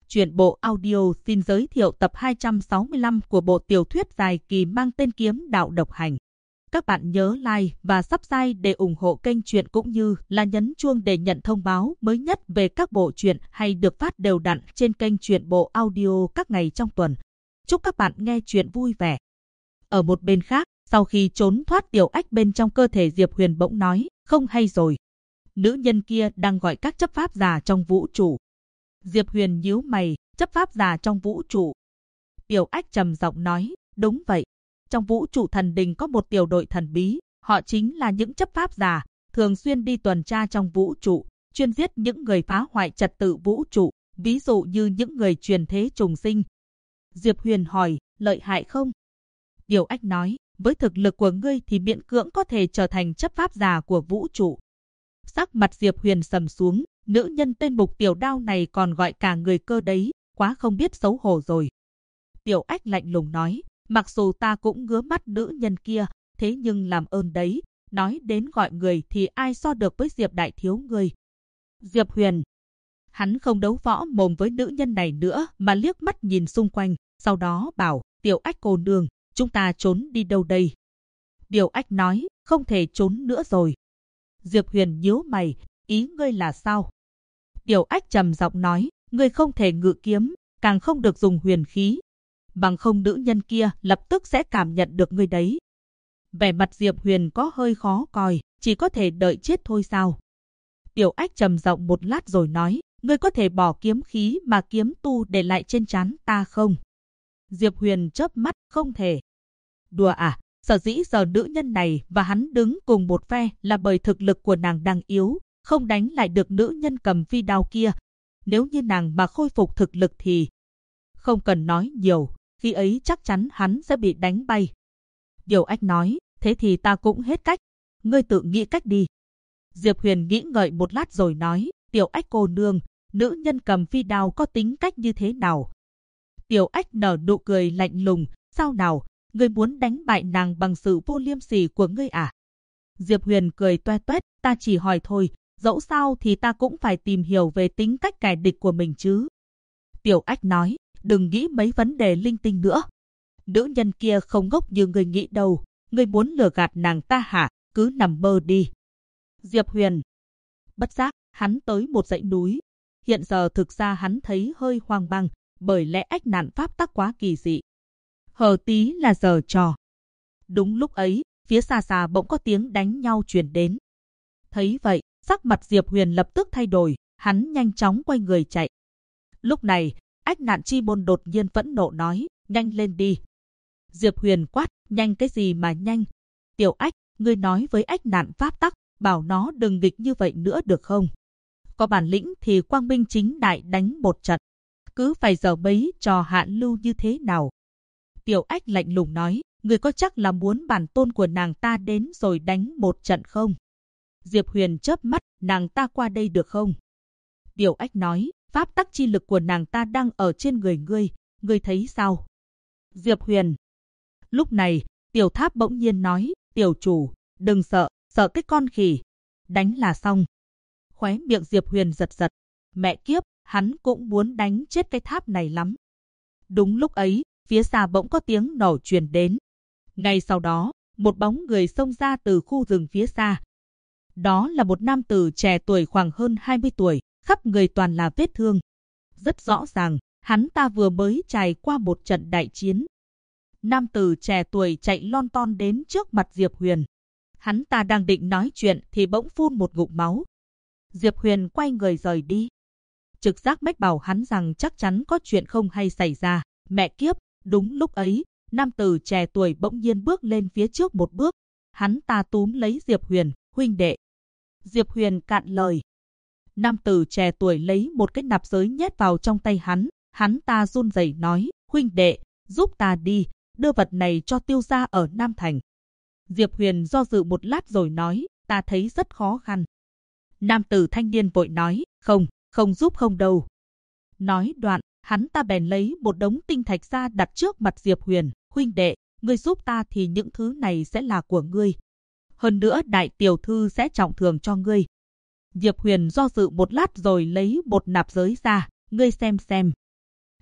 Truyện bộ audio xin giới thiệu tập 265 của bộ tiểu thuyết dài kỳ mang tên Kiếm Đạo Độc Hành. Các bạn nhớ like và subscribe để ủng hộ kênh truyện cũng như là nhấn chuông để nhận thông báo mới nhất về các bộ truyện hay được phát đều đặn trên kênh truyện bộ audio các ngày trong tuần. Chúc các bạn nghe truyện vui vẻ. Ở một bên khác, sau khi trốn thoát Tiểu Ách bên trong cơ thể, Diệp Huyền bỗng nói, không hay rồi. Nữ nhân kia đang gọi các chấp pháp giả trong vũ trụ. Diệp Huyền nhíu mày, chấp pháp giả trong vũ trụ. Tiểu Ách trầm giọng nói, đúng vậy. Trong vũ trụ thần đình có một tiểu đội thần bí, họ chính là những chấp pháp giả, thường xuyên đi tuần tra trong vũ trụ, chuyên giết những người phá hoại trật tự vũ trụ, ví dụ như những người truyền thế trùng sinh. Diệp Huyền hỏi, lợi hại không? Tiểu Ách nói, với thực lực của ngươi thì miễn cưỡng có thể trở thành chấp pháp giả của vũ trụ. Sắc mặt Diệp Huyền sầm xuống, nữ nhân tên Mục Tiểu Đao này còn gọi cả người cơ đấy, quá không biết xấu hổ rồi. Tiểu Ách lạnh lùng nói, mặc dù ta cũng ngứa mắt nữ nhân kia, thế nhưng làm ơn đấy, nói đến gọi người thì ai so được với Diệp đại thiếu ngươi. Diệp Huyền, hắn không đấu võ mồm với nữ nhân này nữa mà liếc mắt nhìn xung quanh, sau đó bảo, Tiểu Ách cô nương, chúng ta trốn đi đâu đây? Tiểu Ách nói, không thể trốn nữa rồi. Diệp Huyền nhíu mày, ý ngươi là sao? Tiểu Ách trầm giọng nói, ngươi không thể ngự kiếm, càng không được dùng huyền khí. Bằng không nữ nhân kia lập tức sẽ cảm nhận được ngươi đấy. Vẻ mặt Diệp Huyền có hơi khó coi, chỉ có thể đợi chết thôi sao? Tiểu Ách trầm giọng một lát rồi nói, ngươi có thể bỏ kiếm khí mà kiếm tu để lại trên trán ta không? Diệp Huyền chớp mắt, không thể. Đùa à? Sở dĩ giờ nữ nhân này và hắn đứng cùng một phe là bởi thực lực của nàng đang yếu, không đánh lại được nữ nhân cầm phi đao kia. Nếu như nàng mà khôi phục thực lực thì... Không cần nói nhiều, khi ấy chắc chắn hắn sẽ bị đánh bay. Tiểu Ách nói, thế thì ta cũng hết cách, ngươi tự nghĩ cách đi. Diệp Huyền nghĩ ngợi một lát rồi nói, Tiểu Ách cô nương, nữ nhân cầm phi đao có tính cách như thế nào? Tiểu Ách nở nụ cười lạnh lùng, sao nào? Ngươi muốn đánh bại nàng bằng sự vô liêm sỉ của ngươi à? Diệp Huyền cười toe toét, ta chỉ hỏi thôi, dẫu sao thì ta cũng phải tìm hiểu về tính cách kẻ địch của mình chứ. Tiểu Ách nói, đừng nghĩ mấy vấn đề linh tinh nữa. Nữ nhân kia không ngốc như ngươi nghĩ đâu, ngươi muốn lừa gạt nàng ta hả? Cứ nằm mơ đi. Diệp Huyền. Bất giác, hắn tới một dãy núi. Hiện giờ thực ra hắn thấy hơi hoang mang, bởi lẽ ách nạn pháp tắc quá kỳ dị. Hờ tí là giờ trò. Đúng lúc ấy, phía xa xa bỗng có tiếng đánh nhau truyền đến. Thấy vậy, sắc mặt Diệp Huyền lập tức thay đổi, hắn nhanh chóng quay người chạy. Lúc này, ách nạn chi môn đột nhiên phẫn nộ nói, nhanh lên đi. Diệp Huyền quát, nhanh cái gì mà nhanh? Tiểu Ách, ngươi nói với ách nạn pháp tắc, bảo nó đừng nghịch như vậy nữa được không? Có bản lĩnh thì quang minh chính đại đánh một trận. Cứ phải giờ bấy trò hạ lưu như thế nào? Tiểu Ách lạnh lùng nói, người có chắc là muốn bản tôn của nàng ta đến rồi đánh một trận không? Diệp Huyền chớp mắt, nàng ta qua đây được không? Tiểu Ách nói, pháp tắc chi lực của nàng ta đang ở trên người ngươi thấy sao? Diệp Huyền. Lúc này, Tiểu Tháp bỗng nhiên nói, tiểu chủ, đừng sợ, sợ cái con khỉ. Đánh là xong. Khóe miệng Diệp Huyền giật giật. Mẹ kiếp, hắn cũng muốn đánh chết cái tháp này lắm. Đúng lúc ấy, phía xa bỗng có tiếng nổ truyền đến. Ngay sau đó, một bóng người xông ra từ khu rừng phía xa. Đó là một nam tử trẻ tuổi khoảng hơn 20 tuổi, khắp người toàn là vết thương. Rất rõ ràng, hắn ta vừa mới trải qua một trận đại chiến. Nam tử trẻ tuổi chạy lon ton đến trước mặt Diệp Huyền. Hắn ta đang định nói chuyện thì bỗng phun một ngụm máu. Diệp Huyền quay người rời đi. Trực giác mách bảo hắn rằng chắc chắn có chuyện không hay xảy ra. Mẹ kiếp, đúng lúc ấy, nam tử trẻ tuổi bỗng nhiên bước lên phía trước một bước. Hắn ta túm lấy Diệp Huyền, huynh đệ. Diệp Huyền cạn lời. Nam tử trẻ tuổi lấy một cái nạp giới nhét vào trong tay hắn. Hắn ta run rẩy nói, huynh đệ, giúp ta đi, đưa vật này cho tiêu gia ở Nam Thành. Diệp Huyền do dự một lát rồi nói, ta thấy rất khó khăn. Nam tử thanh niên vội nói, không giúp không đâu. Nói đoạn, hắn ta bèn lấy một đống tinh thạch ra đặt trước mặt Diệp Huyền, huynh đệ, ngươi giúp ta thì những thứ này sẽ là của ngươi. Hơn nữa đại tiểu thư sẽ trọng thưởng cho ngươi. Diệp Huyền do dự một lát rồi lấy một nạp giới ra, ngươi xem.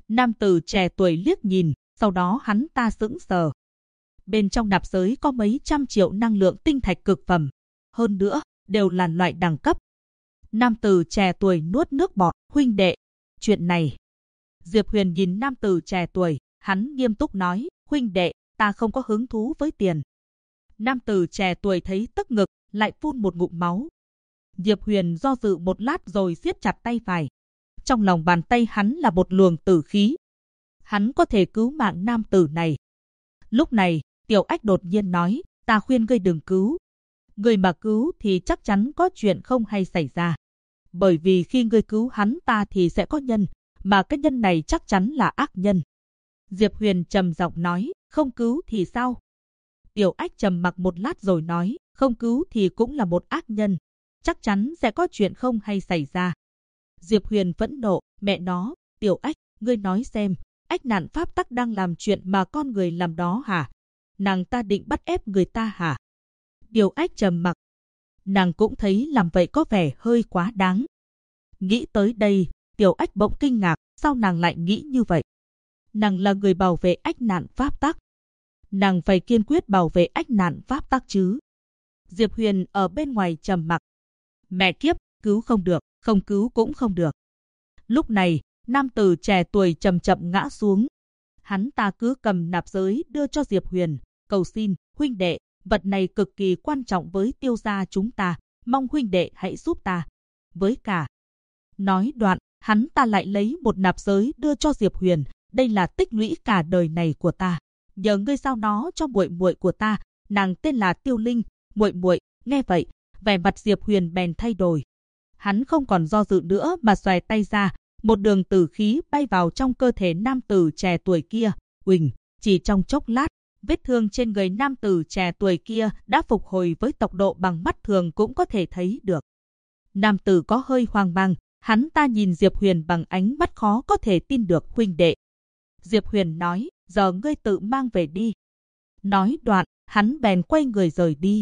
Nam tử trẻ tuổi liếc nhìn, sau đó hắn ta sững sờ. Bên trong nạp giới có mấy trăm triệu năng lượng tinh thạch cực phẩm. Hơn nữa, đều là loại đẳng cấp. Nam tử trẻ tuổi nuốt nước bọt, huynh đệ. Chuyện này. Diệp Huyền nhìn nam tử trẻ tuổi, hắn nghiêm túc nói, huynh đệ, ta không có hứng thú với tiền. Nam tử trẻ tuổi thấy tức ngực, lại phun một ngụm máu. Diệp Huyền do dự một lát rồi siết chặt tay phải. Trong lòng bàn tay hắn là một luồng tử khí. Hắn có thể cứu mạng nam tử này. Lúc này, Tiểu Ách đột nhiên nói, ta khuyên ngươi đừng cứu. Ngươi mà cứu thì chắc chắn có chuyện không hay xảy ra. Bởi vì khi ngươi cứu hắn ta thì sẽ có nhân, mà cái nhân này chắc chắn là ác nhân. Diệp Huyền trầm giọng nói, không cứu thì sao? Tiểu Ách trầm mặc một lát rồi nói, không cứu thì cũng là một ác nhân. Chắc chắn sẽ có chuyện không hay xảy ra. Diệp Huyền phẫn nộ, mẹ nó, Tiểu Ách, ngươi nói xem, ách nạn pháp tắc đang làm chuyện mà con người làm đó hả? Nàng ta định bắt ép người ta hả? Tiểu Ách trầm mặc. Nàng cũng thấy làm vậy có vẻ hơi quá đáng. Nghĩ tới đây, Tiểu Ách bỗng kinh ngạc, sao nàng lại nghĩ như vậy? Nàng là người bảo vệ ách nạn pháp tắc. Nàng phải kiên quyết bảo vệ ách nạn pháp tắc chứ. Diệp Huyền ở bên ngoài trầm mặc. Mẹ kiếp, cứu không được, không cứu cũng không được. Lúc này, nam tử trẻ tuổi chậm chậm ngã xuống. Hắn ta cứ cầm nạp giới đưa cho Diệp Huyền, cầu xin, huynh đệ, vật này cực kỳ quan trọng với Tiêu gia chúng ta, mong huynh đệ hãy giúp ta. Với cả. Nói đoạn, hắn ta lại lấy một nạp giới đưa cho Diệp Huyền, đây là tích lũy cả đời này của ta. Nhờ ngươi giao nó cho muội muội của ta, nàng tên là Tiêu Linh, muội muội. Nghe vậy, vẻ mặt Diệp Huyền bèn thay đổi. Hắn không còn do dự nữa mà xòe tay ra, một đường tử khí bay vào trong cơ thể nam tử trẻ tuổi kia. Uỳnh, chỉ trong chốc lát, vết thương trên người nam tử trẻ tuổi kia đã phục hồi với tốc độ bằng mắt thường cũng có thể thấy được. Nam tử có hơi hoang mang, hắn ta nhìn Diệp Huyền bằng ánh mắt khó có thể tin được, huynh đệ. Diệp Huyền nói, giờ ngươi tự mang về đi. Nói đoạn, hắn bèn quay người rời đi.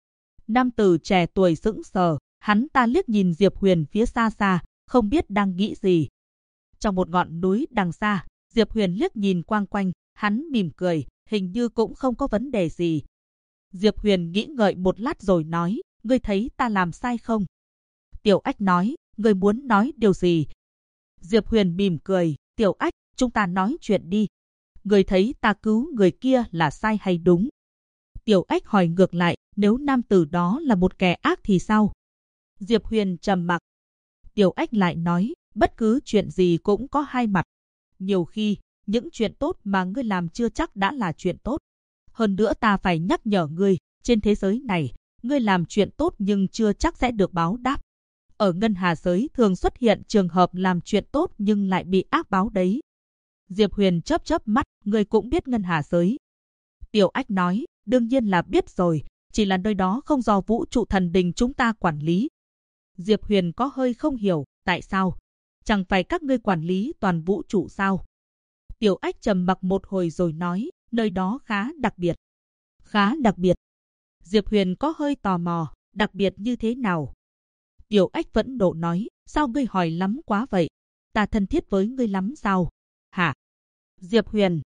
Nam tử trẻ tuổi sững sờ, hắn ta liếc nhìn Diệp Huyền phía xa xa, không biết đang nghĩ gì. Trong một ngọn núi đằng xa, Diệp Huyền liếc nhìn quang quanh, hắn mỉm cười, hình như cũng không có vấn đề gì. Diệp Huyền nghĩ ngợi một lát rồi nói, ngươi thấy ta làm sai không? Tiểu Ách nói, ngươi muốn nói điều gì? Diệp Huyền mỉm cười, Tiểu Ách, chúng ta nói chuyện đi. Ngươi thấy ta cứu người kia là sai hay đúng? Tiểu Ách hỏi ngược lại, nếu nam tử đó là một kẻ ác thì sao? Diệp Huyền trầm mặc. Tiểu Ách lại nói, bất cứ chuyện gì cũng có hai mặt. Nhiều khi, những chuyện tốt mà ngươi làm chưa chắc đã là chuyện tốt. Hơn nữa ta phải nhắc nhở ngươi, trên thế giới này, ngươi làm chuyện tốt nhưng chưa chắc sẽ được báo đáp. Ở ngân hà giới thường xuất hiện trường hợp làm chuyện tốt nhưng lại bị ác báo đấy. Diệp Huyền chớp chớp mắt, ngươi cũng biết ngân hà giới. Tiểu Ách nói, đương nhiên là biết rồi, chỉ là nơi đó không do vũ trụ thần đình chúng ta quản lý. Diệp Huyền có hơi không hiểu, tại sao? Chẳng phải các ngươi quản lý toàn vũ trụ sao? Tiểu Ách trầm mặc một hồi rồi nói, nơi đó khá đặc biệt. Khá đặc biệt. Diệp Huyền có hơi tò mò, đặc biệt như thế nào? Tiểu Ách vẫn nộ nói, sao ngươi hỏi lắm quá vậy? Ta thân thiết với ngươi lắm sao? Hả? Diệp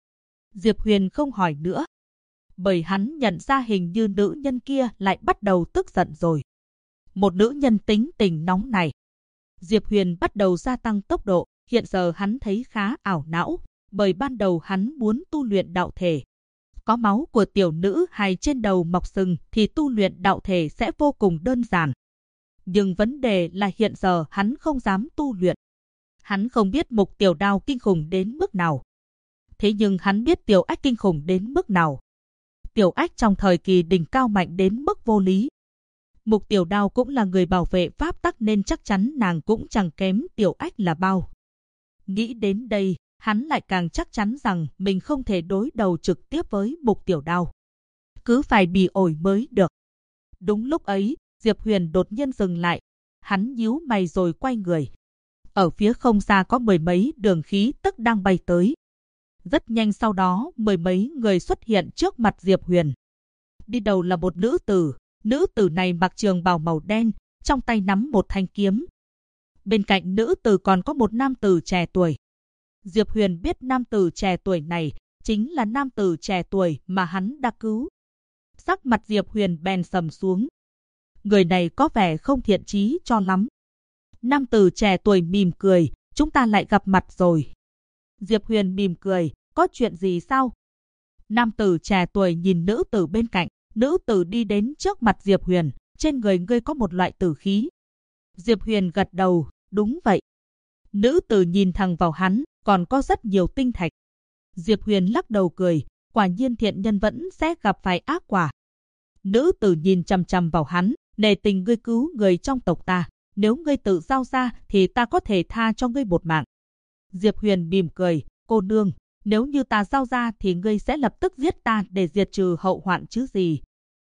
Huyền không hỏi nữa. Bởi hắn nhận ra hình như nữ nhân kia lại bắt đầu tức giận rồi. Một nữ nhân tính tình nóng này. Diệp Huyền bắt đầu gia tăng tốc độ, hiện giờ hắn thấy khá ảo não, bởi ban đầu hắn muốn tu luyện đạo thể. Có máu của tiểu nữ hài trên đầu mọc sừng thì tu luyện đạo thể sẽ vô cùng đơn giản. Nhưng vấn đề là hiện giờ hắn không dám tu luyện. Hắn không biết Mục Tiểu Đao kinh khủng đến mức nào. Thế nhưng hắn biết Tiểu Ách kinh khủng đến mức nào. Tiểu Ách trong thời kỳ đỉnh cao mạnh đến mức vô lý. Mục Tiểu Đao cũng là người bảo vệ pháp tắc nên chắc chắn nàng cũng chẳng kém Tiểu Ách là bao. Nghĩ đến đây, hắn lại càng chắc chắn rằng mình không thể đối đầu trực tiếp với Mục Tiểu Đao. Cứ phải bị ổi mới được. Đúng lúc ấy, Diệp Huyền đột nhiên dừng lại. Hắn nhíu mày rồi quay người. Ở phía không xa có mười mấy đường khí tức đang bay tới. Rất nhanh sau đó, mười mấy người xuất hiện trước mặt Diệp Huyền. Đi đầu là một nữ tử. Nữ tử này mặc trường bào màu đen, trong tay nắm một thanh kiếm. Bên cạnh nữ tử còn có một nam tử trẻ tuổi. Diệp Huyền biết nam tử trẻ tuổi này chính là nam tử trẻ tuổi mà hắn đã cứu. Sắc mặt Diệp Huyền bèn sầm xuống. Người này có vẻ không thiện chí cho lắm. Nam tử trẻ tuổi mỉm cười, chúng ta lại gặp mặt rồi. Diệp Huyền mỉm cười, có chuyện gì sao? Nam tử trẻ tuổi nhìn nữ tử bên cạnh, nữ tử đi đến trước mặt Diệp Huyền, trên người ngươi có một loại tử khí. Diệp Huyền gật đầu, đúng vậy. Nữ tử nhìn thẳng vào hắn, còn có rất nhiều tinh thạch. Diệp Huyền lắc đầu cười, quả nhiên thiện nhân vẫn sẽ gặp phải ác quả. Nữ tử nhìn chằm chằm vào hắn, nể tình ngươi cứu người trong tộc ta, nếu ngươi tự giao ra thì ta có thể tha cho ngươi một mạng. Diệp Huyền mỉm cười, cô nương, nếu như ta giao ra thì ngươi sẽ lập tức giết ta để diệt trừ hậu hoạn chứ gì.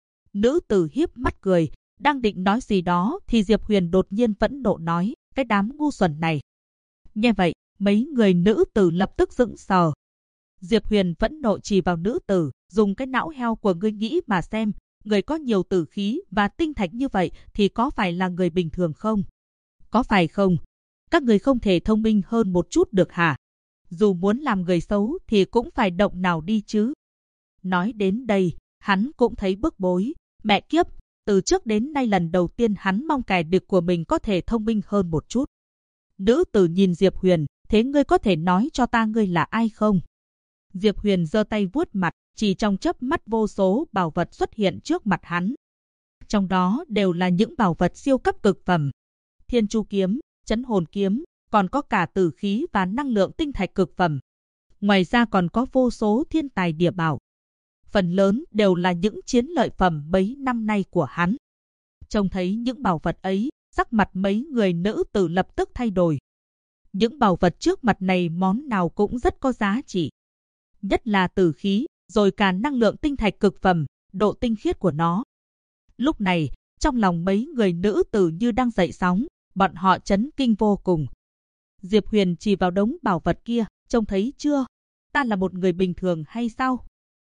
Nữ tử hiếp mắt cười, đang định nói gì đó thì Diệp Huyền đột nhiên phẫn nộ nói, cái đám ngu xuẩn này. Nghe vậy, mấy người nữ tử lập tức sững sờ. Diệp Huyền phẫn nộ chỉ vào nữ tử, dùng cái não heo của ngươi nghĩ mà xem, người có nhiều tử khí và tinh thạch như vậy thì có phải là người bình thường không? Có phải không? Các người không thể thông minh hơn một chút được hả? Dù muốn làm người xấu thì cũng phải động nào đi chứ. Nói đến đây, hắn cũng thấy bức bối. Mẹ kiếp, từ trước đến nay lần đầu tiên hắn mong kẻ địch của mình có thể thông minh hơn một chút. Nữ tử nhìn Diệp Huyền, thế ngươi có thể nói cho ta ngươi là ai không? Diệp Huyền giơ tay vuốt mặt, chỉ trong chớp mắt vô số bảo vật xuất hiện trước mặt hắn. Trong đó đều là những bảo vật siêu cấp cực phẩm. Thiên Chu kiếm, Chấn Hồn kiếm, còn có cả tử khí và năng lượng tinh thạch cực phẩm. Ngoài ra còn có vô số thiên tài địa bảo. Phần lớn đều là những chiến lợi phẩm mấy năm nay của hắn. Trông thấy những bảo vật ấy, sắc mặt mấy người nữ tử lập tức thay đổi. Những bảo vật trước mặt này món nào cũng rất có giá trị. Nhất là tử khí, rồi cả năng lượng tinh thạch cực phẩm, độ tinh khiết của nó. Lúc này, trong lòng mấy người nữ tử như đang dậy sóng, bọn họ chấn kinh vô cùng. Diệp Huyền chỉ vào đống bảo vật kia, trông thấy chưa? Ta là một người bình thường hay sao?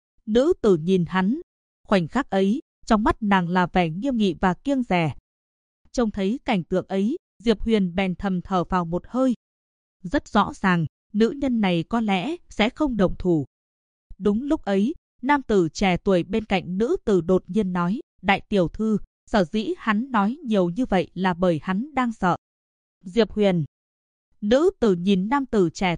Nữ tử nhìn hắn. Khoảnh khắc ấy, trong mắt nàng là vẻ nghiêm nghị và kiêng dè. Trông thấy cảnh tượng ấy, Diệp Huyền bèn thầm thở vào một hơi. Rất rõ ràng, nữ nhân này có lẽ sẽ không động thủ. Đúng lúc ấy, nam tử trẻ tuổi bên cạnh nữ tử đột nhiên nói, đại tiểu thư, sở dĩ hắn nói nhiều như vậy là bởi hắn đang sợ. Diệp Huyền. Nữ tử nhìn nam tử trẻ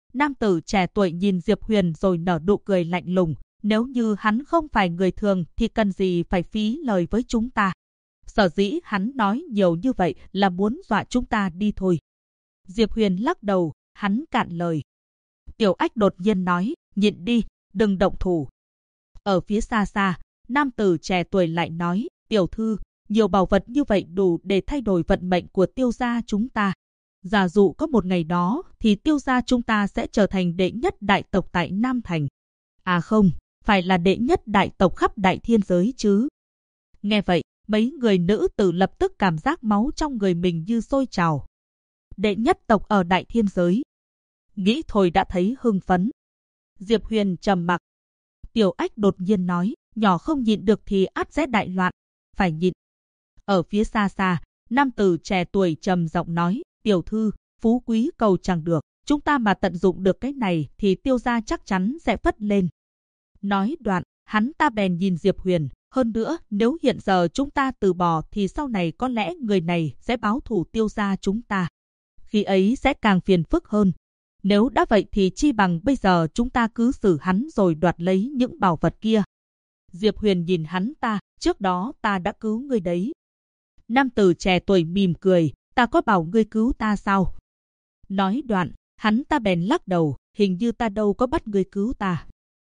tuổi nhìn Diệp Huyền rồi nở nụ cười lạnh lùng, nếu như hắn không phải người thường thì cần gì phải phí lời với chúng ta. Sở dĩ hắn nói nhiều như vậy là muốn dọa chúng ta đi thôi. Diệp Huyền lắc đầu, hắn cạn lời. Tiểu Ách đột nhiên nói, nhịn đi, đừng động thủ. Ở phía xa xa, nam tử trẻ tuổi lại nói, tiểu thư, nhiều bảo vật như vậy đủ để thay đổi vận mệnh của Tiêu gia chúng ta. Giả dụ có một ngày đó thì Tiêu gia chúng ta sẽ trở thành đệ nhất đại tộc tại Nam Thành. À không, phải là đệ nhất đại tộc khắp đại thiên giới chứ. Nghe vậy, mấy người nữ tử lập tức cảm giác máu trong người mình như sôi trào. Đệ nhất tộc ở đại thiên giới. Nghĩ thôi đã thấy hưng phấn. Diệp Huyền trầm mặc. Tiểu Ách đột nhiên nói, nhỏ không nhịn được thì ắt sẽ đại loạn, phải nhịn. Ở phía xa xa, nam tử trẻ tuổi trầm giọng nói, tiểu thư, phú quý cầu chẳng được, chúng ta mà tận dụng được cái này thì Tiêu gia chắc chắn sẽ phất lên. Nói đoạn, hắn ta bèn nhìn Diệp Huyền, hơn nữa nếu hiện giờ chúng ta từ bỏ thì sau này có lẽ người này sẽ báo thù Tiêu gia chúng ta. Khi ấy sẽ càng phiền phức hơn. Nếu đã vậy thì chi bằng bây giờ chúng ta cứ xử hắn rồi đoạt lấy những bảo vật kia. Diệp Huyền nhìn hắn ta, trước đó ta đã cứu ngươi đấy. Nam tử trẻ tuổi mỉm cười, ta có bảo ngươi cứu ta sao? Nói đoạn, hắn ta bèn lắc đầu, hình như ta đâu có bắt ngươi cứu ta.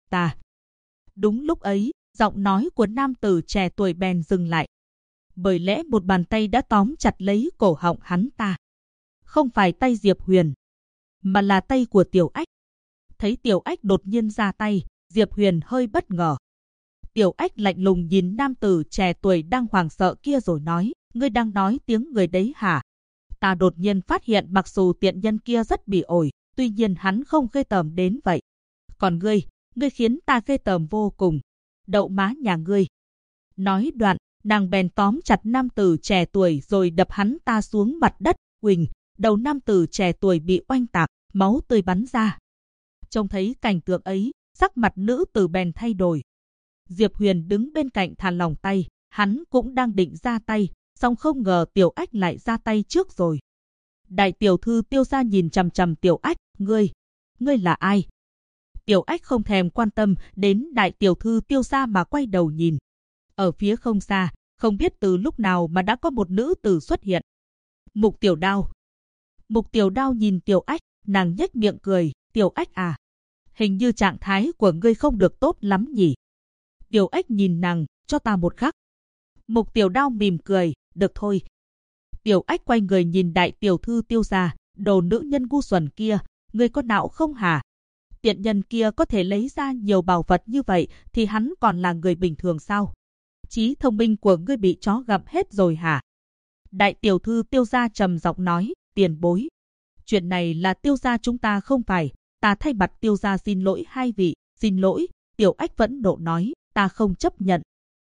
Đúng lúc ấy, giọng nói của nam tử trẻ tuổi bèn dừng lại. Bởi lẽ một bàn tay đã tóm chặt lấy cổ họng hắn ta. Không phải tay Diệp Huyền, mà là tay của Tiểu Ách. Thấy Tiểu Ách đột nhiên ra tay, Diệp Huyền hơi bất ngờ. Tiểu Ách lạnh lùng nhìn nam tử trẻ tuổi đang hoảng sợ kia rồi nói, ngươi đang nói tiếng người đấy hả? Ta đột nhiên phát hiện mặc dù tiện nhân kia rất bị ổi, tuy nhiên hắn không ghê tởm đến vậy. Còn ngươi khiến ta ghê tởm vô cùng. Đậu má nhà ngươi. Nói đoạn, nàng bèn tóm chặt nam tử trẻ tuổi rồi đập hắn ta xuống mặt đất. Huỳnh, đầu nam tử trẻ tuổi bị oanh tạc, máu tươi bắn ra. Trông thấy cảnh tượng ấy, sắc mặt nữ tử bèn thay đổi. Diệp Huyền đứng bên cạnh thả lỏng tay, hắn cũng đang định ra tay, song không ngờ Tiểu Ách lại ra tay trước rồi. Đại tiểu thư Tiêu gia nhìn chằm chằm Tiểu Ách, ngươi là ai? Tiểu Ách không thèm quan tâm đến đại tiểu thư Tiêu gia mà quay đầu nhìn. Ở phía không xa, không biết từ lúc nào mà đã có một nữ tử xuất hiện. Mục Tiểu Đao. Mục Tiểu Đao nhìn Tiểu Ách, nàng nhếch miệng cười, Tiểu Ách à, hình như trạng thái của ngươi không được tốt lắm nhỉ. Tiểu Ách nhìn nàng, cho ta một khắc. Mục Tiểu Đao mỉm cười, được thôi. Tiểu Ách quay người nhìn đại tiểu thư Tiêu gia, đồ nữ nhân ngu xuẩn kia, ngươi có não không hả? Tiện nhân kia có thể lấy ra nhiều bảo vật như vậy thì hắn còn là người bình thường sao? Trí thông minh của ngươi bị chó gặm hết rồi hả? Đại tiểu thư Tiêu gia trầm giọng nói, tiền bối. Chuyện này là Tiêu gia chúng ta không phải, ta thay mặt Tiêu gia xin lỗi hai vị, xin lỗi. Tiểu Ách vẫn nộ nói, ta không chấp nhận.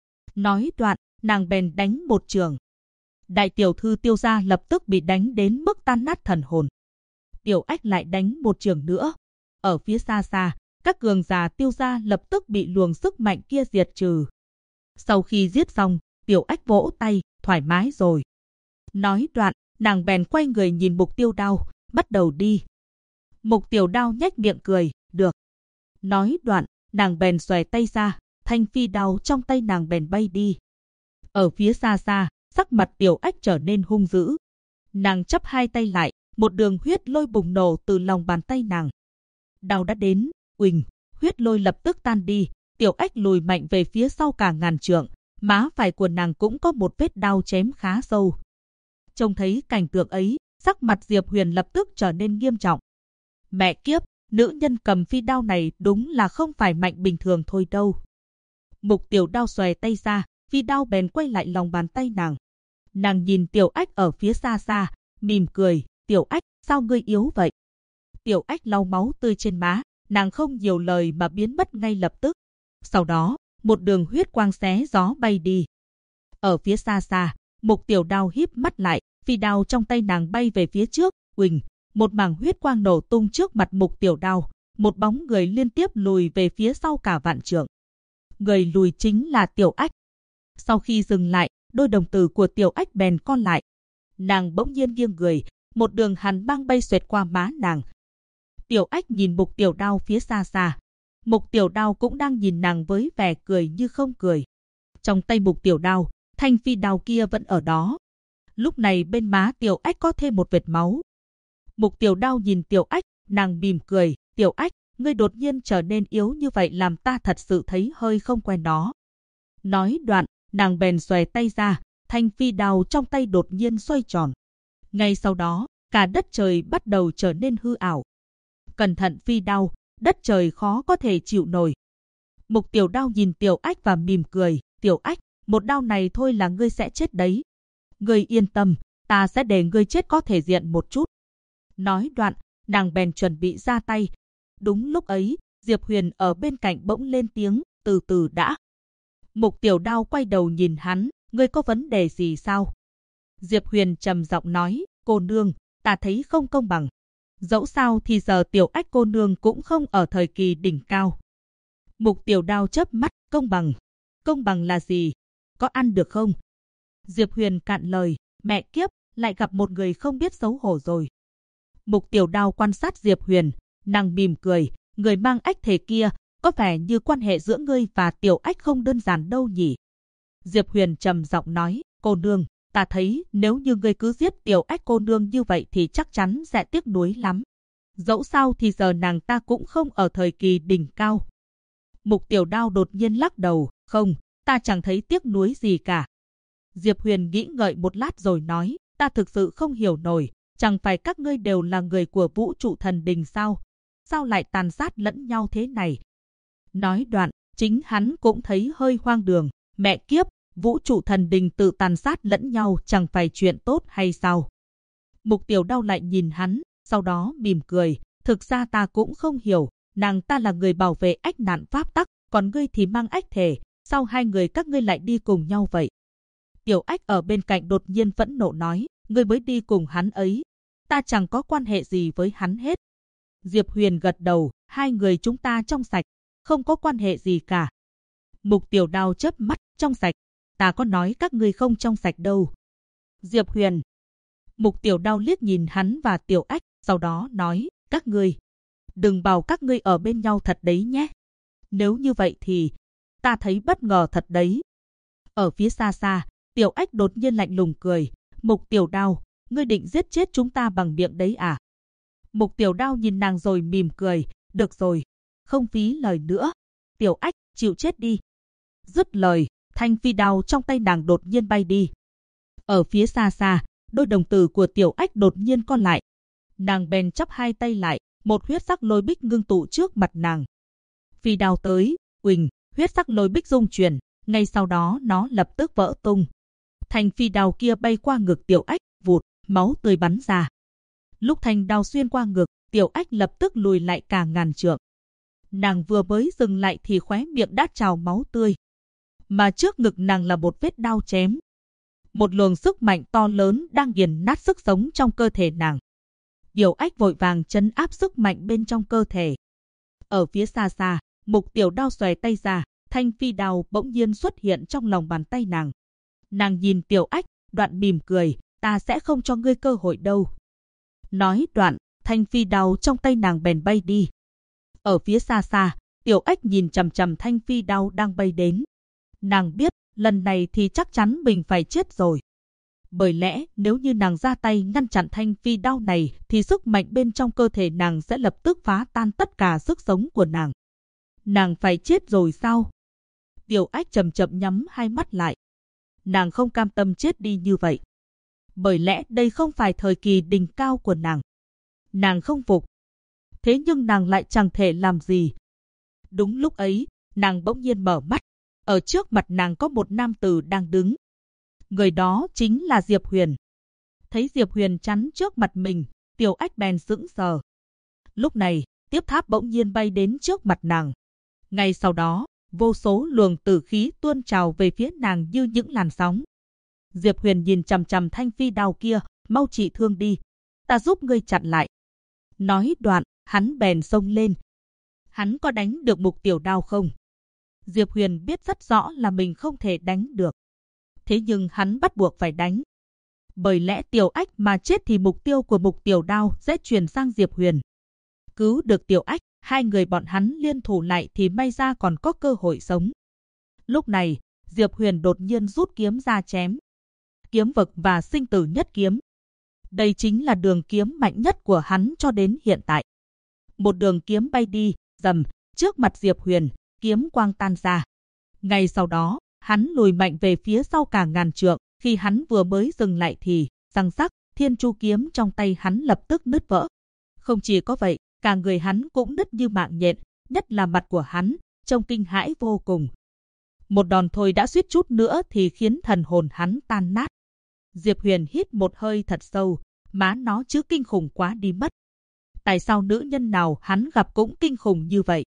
Nói đoạn, nàng bèn đánh một trường. Đại tiểu thư Tiêu gia lập tức bị đánh đến mức tan nát thần hồn. Tiểu Ách lại đánh một trường nữa. Ở phía xa xa, các cường giả Tiêu gia lập tức bị luồng sức mạnh kia diệt trừ. Sau khi giết xong, Tiểu Ách vỗ tay, thoải mái rồi. Nói đoạn, nàng bèn quay người nhìn Mục Tiểu Đao, bắt đầu đi. Mục Tiểu Đao nhếch miệng cười, được. Nói đoạn, nàng bèn xòe tay ra, thanh phi đao trong tay nàng bèn bay đi. Ở phía xa xa, sắc mặt Tiểu Ách trở nên hung dữ. Nàng chắp hai tay lại, một đường huyết lôi bùng nổ từ lòng bàn tay nàng. Đao đã đến, uỳnh, huyết lôi lập tức tan đi, Tiểu Ách lùi mạnh về phía sau cả ngàn trượng, má phải của nàng cũng có một vết đao chém khá sâu. Trông thấy cảnh tượng ấy, sắc mặt Diệp Huyền lập tức trở nên nghiêm trọng. Mẹ kiếp, nữ nhân cầm phi đao này đúng là không phải mạnh bình thường thôi đâu. Mục Tiểu Đao xòe tay ra, phi đao bèn quay lại lòng bàn tay nàng. Nàng nhìn Tiểu Ách ở phía xa xa, mỉm cười, Tiểu Ách, sao ngươi yếu vậy? Tiểu Ách lau máu tươi trên má, nàng không nhiều lời mà biến mất ngay lập tức. Sau đó, một đường huyết quang xé gió bay đi. Ở phía xa xa, Mục Tiểu Đao híp mắt lại, phi đao trong tay nàng bay về phía trước, uỳnh, một mảng huyết quang nổ tung trước mặt Mục Tiểu Đao, một bóng người liên tiếp lùi về phía sau cả vạn trượng. Người lùi chính là Tiểu Ách. Sau khi dừng lại, đôi đồng tử của Tiểu Ách bèn con lại. Nàng bỗng nhiên nghiêng người, một đường hàn băng bay xoẹt qua má nàng. Tiểu Ách nhìn Mục Tiểu Đao phía xa xa. Mục Tiểu Đao cũng đang nhìn nàng với vẻ cười như không cười. Trong tay Mục Tiểu Đao, thanh phi đao kia vẫn ở đó. Lúc này bên má Tiểu Ách có thêm một vệt máu. Mục Tiểu Đao nhìn Tiểu Ách, nàng mỉm cười, Tiểu Ách, ngươi đột nhiên trở nên yếu như vậy làm ta thật sự thấy hơi không quen đó. Nói đoạn, nàng bèn xòe tay ra, thanh phi đao trong tay đột nhiên xoay tròn. Ngay sau đó, cả đất trời bắt đầu trở nên hư ảo. Cẩn thận phi đao, đất trời khó có thể chịu nổi. Mục Tiểu Đao nhìn Tiểu Ách và mỉm cười, Tiểu Ách, một đao này thôi là ngươi sẽ chết đấy. Ngươi yên tâm, ta sẽ để ngươi chết có thể diện một chút. Nói đoạn, nàng bèn chuẩn bị ra tay. Đúng lúc ấy, Diệp Huyền ở bên cạnh bỗng lên tiếng, từ từ đã. Mục Tiểu Đao quay đầu nhìn hắn, ngươi có vấn đề gì sao? Diệp Huyền trầm giọng nói, cô nương, ta thấy không công bằng. Dẫu sao thì giờ Tiểu Ách cô nương cũng không ở thời kỳ đỉnh cao. Mục Tiểu Đao chớp mắt, công bằng. Công bằng là gì? Có ăn được không? Diệp Huyền cạn lời, mẹ kiếp, lại gặp một người không biết xấu hổ rồi. Mục Tiểu Đao quan sát Diệp Huyền, nàng mỉm cười, người mang ách thể kia, có vẻ như quan hệ giữa ngươi và Tiểu Ách không đơn giản đâu nhỉ. Diệp Huyền trầm giọng nói, cô nương, ta thấy nếu như ngươi cứ giết Tiểu Ách cô nương như vậy thì chắc chắn sẽ tiếc nuối lắm. Dẫu sao thì giờ nàng ta cũng không ở thời kỳ đỉnh cao. Mục Tiểu Đao đột nhiên lắc đầu, không, ta chẳng thấy tiếc nuối gì cả. Diệp Huyền nghĩ ngợi một lát rồi nói, ta thực sự không hiểu nổi, chẳng phải các ngươi đều là người của Vũ Trụ Thần Đình sao? Sao lại tàn sát lẫn nhau thế này? Nói đoạn, chính hắn cũng thấy hơi hoang đường, mẹ kiếp, Vũ Trụ Thần Đình tự tàn sát lẫn nhau chẳng phải chuyện tốt hay sao? Mục Tiểu Đao lại nhìn hắn, sau đó mỉm cười, thực ra ta cũng không hiểu, nàng ta là người bảo vệ ách nạn pháp tắc, còn ngươi thì mang ách thể, sao hai người các ngươi lại đi cùng nhau vậy? Tiểu Ách ở bên cạnh đột nhiên phẫn nộ nói, ngươi mới đi cùng hắn ấy, ta chẳng có quan hệ gì với hắn hết. Diệp Huyền gật đầu, hai người chúng ta trong sạch, không có quan hệ gì cả. Mục Tiểu Đao chớp mắt, trong sạch, ta có nói các ngươi không trong sạch đâu. Diệp Huyền. Mục Tiểu Đao liếc nhìn hắn và Tiểu Ách, sau đó nói, các ngươi, đừng bảo các ngươi ở bên nhau thật đấy nhé. Nếu như vậy thì, ta thấy bất ngờ thật đấy. Ở phía xa xa, Tiểu Ách đột nhiên lạnh lùng cười, Mục Tiểu Đao, ngươi định giết chết chúng ta bằng miệng đấy à? Mục Tiểu Đao nhìn nàng rồi mỉm cười, được rồi, không phí lời nữa. Tiểu Ách, chịu chết đi. Dứt lời, thanh phi đao trong tay nàng đột nhiên bay đi. Ở phía xa xa, đôi đồng tử của Tiểu Ách đột nhiên co lại. Nàng bèn chắp hai tay lại, một huyết sắc lôi bích ngưng tụ trước mặt nàng. Phi đao tới, uỳnh, huyết sắc lôi bích rung chuyển, ngay sau đó nó lập tức vỡ tung. Thanh phi đao kia bay qua ngực Tiểu Ách, vụt, máu tươi bắn ra. Lúc thanh đao xuyên qua ngực, Tiểu Ách lập tức lùi lại cả ngàn trượng. Nàng vừa mới dừng lại thì khóe miệng đã trào máu tươi. Mà trước ngực nàng là một vết đao chém. Một luồng sức mạnh to lớn đang nghiền nát sức sống trong cơ thể nàng. Tiểu Ách vội vàng trấn áp sức mạnh bên trong cơ thể. Ở phía xa xa, Mục Tiểu Đao xòe tay ra, thanh phi đao bỗng nhiên xuất hiện trong lòng bàn tay nàng. Nàng nhìn Tiểu Ách, đoạn mỉm cười, ta sẽ không cho ngươi cơ hội đâu. Nói đoạn, thanh phi đao trong tay nàng bèn bay đi. Ở phía xa xa, Tiểu Ách nhìn chằm chằm thanh phi đao đang bay đến. Nàng biết, lần này thì chắc chắn mình phải chết rồi. Bởi lẽ, nếu như nàng ra tay ngăn chặn thanh phi đao này, thì sức mạnh bên trong cơ thể nàng sẽ lập tức phá tan tất cả sức sống của nàng. Nàng phải chết rồi sao? Tiểu Ách chậm chậm nhắm hai mắt lại. Nàng không cam tâm chết đi như vậy. Bởi lẽ đây không phải thời kỳ đỉnh cao của nàng. Nàng không phục. Thế nhưng nàng lại chẳng thể làm gì. Đúng lúc ấy, nàng bỗng nhiên mở mắt. Ở trước mặt nàng có một nam tử đang đứng. Người đó chính là Diệp Huyền. Thấy Diệp Huyền chắn trước mặt mình, Tiểu Ách bèn sững sờ. Lúc này, tiếp tháp bỗng nhiên bay đến trước mặt nàng. Ngay sau đó, vô số luồng tử khí tuôn trào về phía nàng như những làn sóng. Diệp Huyền nhìn chằm chằm thanh phi đao kia, mau trị thương đi, ta giúp ngươi chặn lại. Nói đoạn, hắn bèn xông lên. Hắn có đánh được Mục Tiểu Đao không? Diệp Huyền biết rất rõ là mình không thể đánh được. Thế nhưng hắn bắt buộc phải đánh. Bởi lẽ Tiểu Ách mà chết thì mục tiêu của Mục Tiểu Đao sẽ chuyển sang Diệp Huyền. Cứu được Tiểu Ách, hai người bọn hắn liên thủ lại thì may ra còn có cơ hội sống. Lúc này, Diệp Huyền đột nhiên rút kiếm ra chém. Kiếm vực và sinh tử nhất kiếm. Đây chính là đường kiếm mạnh nhất của hắn cho đến hiện tại. Một đường kiếm bay đi, rầm, trước mặt Diệp Huyền, kiếm quang tan ra. Ngay sau đó, hắn lùi mạnh về phía sau cả ngàn trượng, khi hắn vừa mới dừng lại thì, răng rắc, thiên chu kiếm trong tay hắn lập tức nứt vỡ. Không chỉ có vậy, cả người hắn cũng nứt như mạng nhện, nhất là mặt của hắn, trông kinh hãi vô cùng. Một đòn thôi đã suýt chút nữa thì khiến thần hồn hắn tan nát. Diệp Huyền hít một hơi thật sâu, má nó chứ kinh khủng quá đi mất. Tại sao nữ nhân nào hắn gặp cũng kinh khủng như vậy?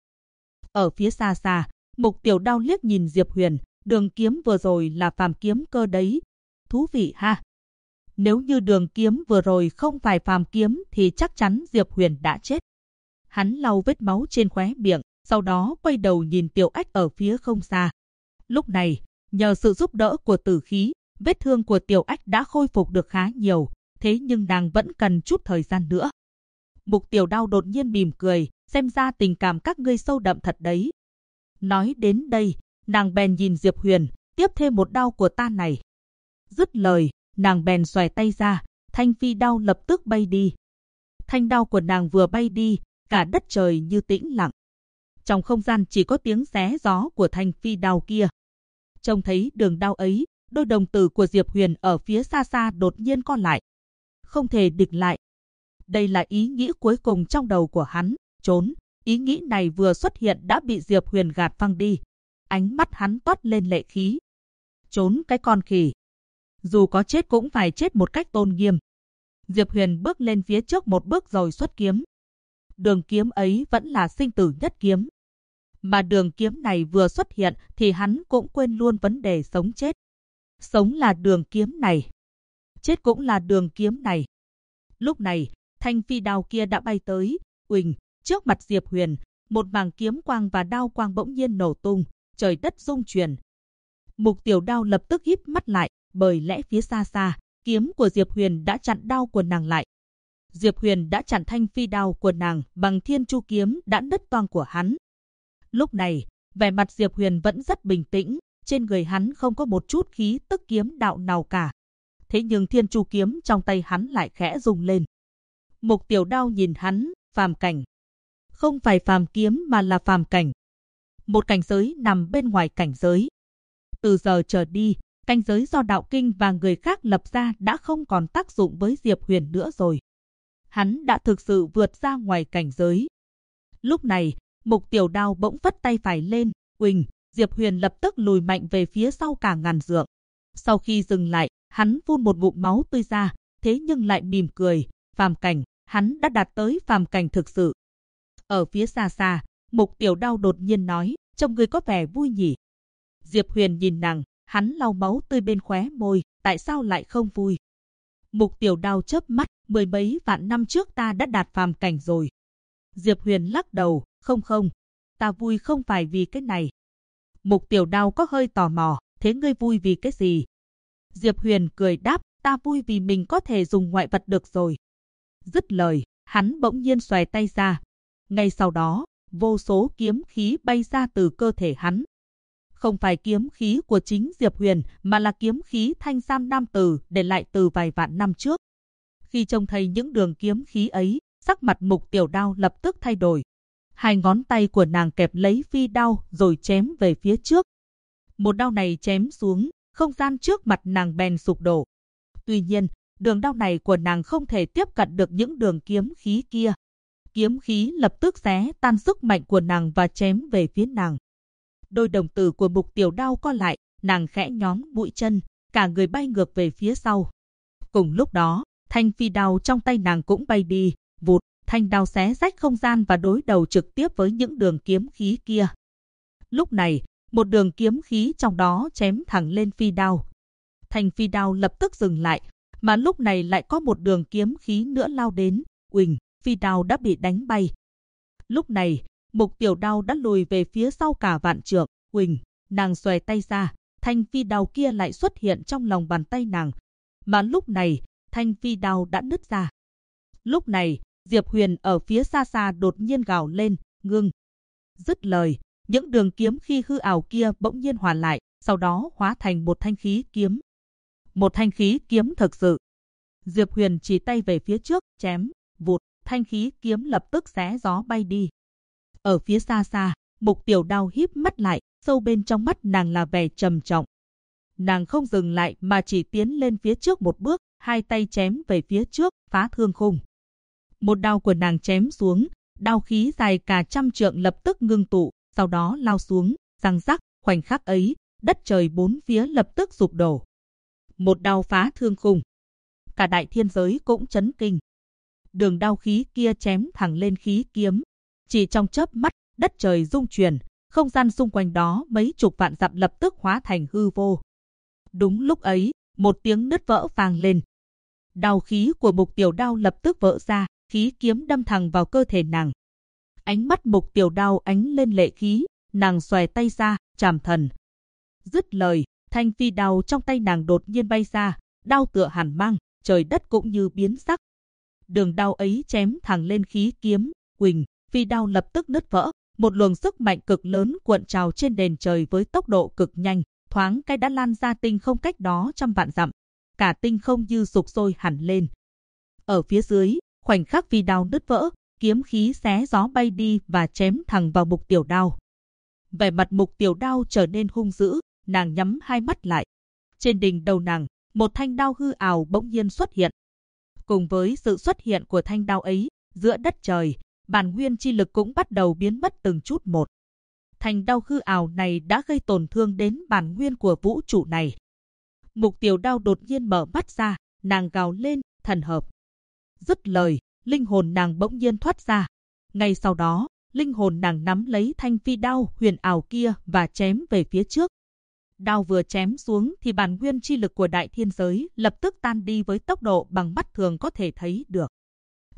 Ở phía xa xa, Mục Tiểu Đao liếc nhìn Diệp Huyền, đường kiếm vừa rồi là phàm kiếm cơ đấy. Thú vị ha! Nếu như đường kiếm vừa rồi không phải phàm kiếm thì chắc chắn Diệp Huyền đã chết. Hắn lau vết máu trên khóe miệng, sau đó quay đầu nhìn Tiểu Ách ở phía không xa. Lúc này, nhờ sự giúp đỡ của tử khí, vết thương của Tiểu Ách đã khôi phục được khá nhiều, thế nhưng nàng vẫn cần chút thời gian nữa. Mục Tiểu Đao đột nhiên mỉm cười, xem ra tình cảm các ngươi sâu đậm thật đấy. Nói đến đây, nàng bèn nhìn Diệp Huyền, tiếp thêm một đao của ta này. Dứt lời, nàng bèn xòe tay ra, thanh phi đao lập tức bay đi. Thanh đao của nàng vừa bay đi, cả đất trời như tĩnh lặng. Trong không gian chỉ có tiếng xé gió của thanh phi đao kia. Trông thấy đường đao ấy, đôi đồng tử của Diệp Huyền ở phía xa xa đột nhiên co lại. Không thể địch lại. Đây là ý nghĩ cuối cùng trong đầu của hắn, trốn. Ý nghĩ này vừa xuất hiện đã bị Diệp Huyền gạt phăng đi. Ánh mắt hắn toát lên lệ khí. Trốn cái con khỉ. Dù có chết cũng phải chết một cách tôn nghiêm. Diệp Huyền bước lên phía trước một bước rồi xuất kiếm. Đường kiếm ấy vẫn là sinh tử nhất kiếm. Mà đường kiếm này vừa xuất hiện thì hắn cũng quên luôn vấn đề sống chết. Sống là đường kiếm này. Chết cũng là đường kiếm này. Lúc này, thanh phi đao kia đã bay tới. Uỳnh, Trước mặt Diệp Huyền, một mảng kiếm quang và đao quang bỗng nhiên nổ tung, trời đất rung chuyển. Mục Tiểu Đao lập tức híp mắt lại, bởi lẽ phía xa xa, kiếm của Diệp Huyền đã chặn đao của nàng lại. Diệp Huyền đã chặn thanh phi đao của nàng bằng Thiên Chu kiếm đã nứt toang của hắn. Lúc này, vẻ mặt Diệp Huyền vẫn rất bình tĩnh, trên người hắn không có một chút khí tức kiếm đạo nào cả. Thế nhưng Thiên Chu kiếm trong tay hắn lại khẽ rung lên. Mục Tiểu Đao nhìn hắn, phàm cảnh. Không phải phàm kiếm mà là phàm cảnh. Một cảnh giới nằm bên ngoài cảnh giới. Từ giờ trở đi, cảnh giới do đạo kinh và người khác lập ra đã không còn tác dụng với Diệp Huyền nữa rồi. Hắn đã thực sự vượt ra ngoài cảnh giới. Lúc này, Mục Tiểu Đao bỗng phất tay phải lên, uỳnh, Diệp Huyền lập tức lùi mạnh về phía sau cả ngàn dặm. Sau khi dừng lại, hắn phun một ngụm máu tươi ra, thế nhưng lại mỉm cười, phàm cảnh, hắn đã đạt tới phàm cảnh thực sự. Ở phía xa xa, Mục Tiểu Đao đột nhiên nói, trông người có vẻ vui nhỉ. Diệp Huyền nhìn nàng, hắn lau máu tươi bên khóe môi, tại sao lại không vui? Mục Tiểu Đao chớp mắt, 10 mấy vạn năm trước ta đã đạt phàm cảnh rồi. Diệp Huyền lắc đầu, không, ta vui không phải vì cái này. Mục Tiểu Đao có hơi tò mò, thế ngươi vui vì cái gì? Diệp Huyền cười đáp, ta vui vì mình có thể dùng ngoại vật được rồi. Dứt lời, hắn bỗng nhiên xòe tay ra. Ngay sau đó, vô số kiếm khí bay ra từ cơ thể hắn. Không phải kiếm khí của chính Diệp Huyền, mà là kiếm khí thanh sam nam tử để lại từ vài vạn năm trước. Khi trông thấy những đường kiếm khí ấy, sắc mặt Mục Tiểu Đao lập tức thay đổi. Hai ngón tay của nàng kẹp lấy phi đao rồi chém về phía trước. Một đao này chém xuống, không gian trước mặt nàng bèn sụp đổ. Tuy nhiên, đường đao này của nàng không thể tiếp cận được những đường kiếm khí kia. Kiếm khí lập tức xé tan sức mạnh của nàng và chém về phía nàng. Đôi đồng tử của Mục Tiểu Đao co lại, nàng khẽ nhón mũi chân, cả người bay ngược về phía sau. Cùng lúc đó, thanh phi đao trong tay nàng cũng bay đi, vụt, thanh đao xé rách không gian và đối đầu trực tiếp với những đường kiếm khí kia. Lúc này, một đường kiếm khí trong đó chém thẳng lên phi đao. Thanh phi đao lập tức dừng lại, mà lúc này lại có một đường kiếm khí nữa lao đến, uỳnh, phi đao đã bị đánh bay. Lúc này, Mục Tiểu Đao đã lùi về phía sau cả vạn trượng, uỳnh, nàng xòe tay ra, thanh phi đao kia lại xuất hiện trong lòng bàn tay nàng. Mà lúc này, thanh phi đao đã nứt ra. Lúc này, Diệp Huyền ở phía xa xa đột nhiên gào lên, ngưng. Dứt lời, những đường kiếm khi hư ảo kia bỗng nhiên hòa lại, sau đó hóa thành một thanh khí kiếm. Một thanh khí kiếm thực sự. Diệp Huyền chỉ tay về phía trước, chém, vụt, thanh khí kiếm lập tức xé gió bay đi. Ở phía xa xa, Mục Tiểu Đao híp mắt lại, sâu bên trong mắt nàng là vẻ trầm trọng. Nàng không dừng lại mà chỉ tiến lên phía trước một bước, hai tay chém về phía trước, phá thương khung. Một đao của nàng chém xuống, đao khí dài cả trăm trượng lập tức ngưng tụ, sau đó lao xuống, răng rắc, khoảnh khắc ấy, đất trời bốn phía lập tức sụp đổ. Một đao phá thương khung. Cả đại thiên giới cũng chấn kinh. Đường đao khí kia chém thẳng lên khí kiếm. Chỉ trong chớp mắt, đất trời rung chuyển, không gian xung quanh đó mấy chục vạn dặm lập tức hóa thành hư vô. Đúng lúc ấy, một tiếng nứt vỡ vang lên. Đao khí của Mục Tiểu Đao lập tức vỡ ra, khí kiếm đâm thẳng vào cơ thể nàng. Ánh mắt Mục Tiểu Đao ánh lên lệ khí, nàng xòe tay ra, trảm thần. Dứt lời, thanh phi đao trong tay nàng đột nhiên bay ra, đao tựa hàn mang, trời đất cũng như biến sắc. Đường đao ấy chém thẳng lên khí kiếm, quỳnh, phi đao lập tức nứt vỡ, một luồng sức mạnh cực lớn cuộn trào trên nền trời với tốc độ cực nhanh, thoáng cái đã lan ra tinh không cách đó trăm vạn dặm. Cả tinh không như sục sôi hẳn lên. Ở phía dưới, khoảnh khắc phi đao nứt vỡ, kiếm khí xé gió bay đi và chém thẳng vào Mục Tiểu Đao. Vẻ mặt Mục Tiểu Đao trở nên hung dữ, nàng nhắm hai mắt lại. Trên đỉnh đầu nàng, một thanh đao hư ảo bỗng nhiên xuất hiện. Cùng với sự xuất hiện của thanh đao ấy, giữa đất trời, bản nguyên chi lực cũng bắt đầu biến mất từng chút một. Thanh đao hư ảo này đã gây tổn thương đến bản nguyên của vũ trụ này. Mục Tiểu Đao đột nhiên mở mắt ra, nàng gào lên, thần hợp. Dứt lời, linh hồn nàng bỗng nhiên thoát ra. Ngay sau đó, linh hồn nàng nắm lấy thanh phi đao huyền ảo kia và chém về phía trước. Đao vừa chém xuống thì bản nguyên chi lực của đại thiên giới lập tức tan đi với tốc độ bằng mắt thường có thể thấy được.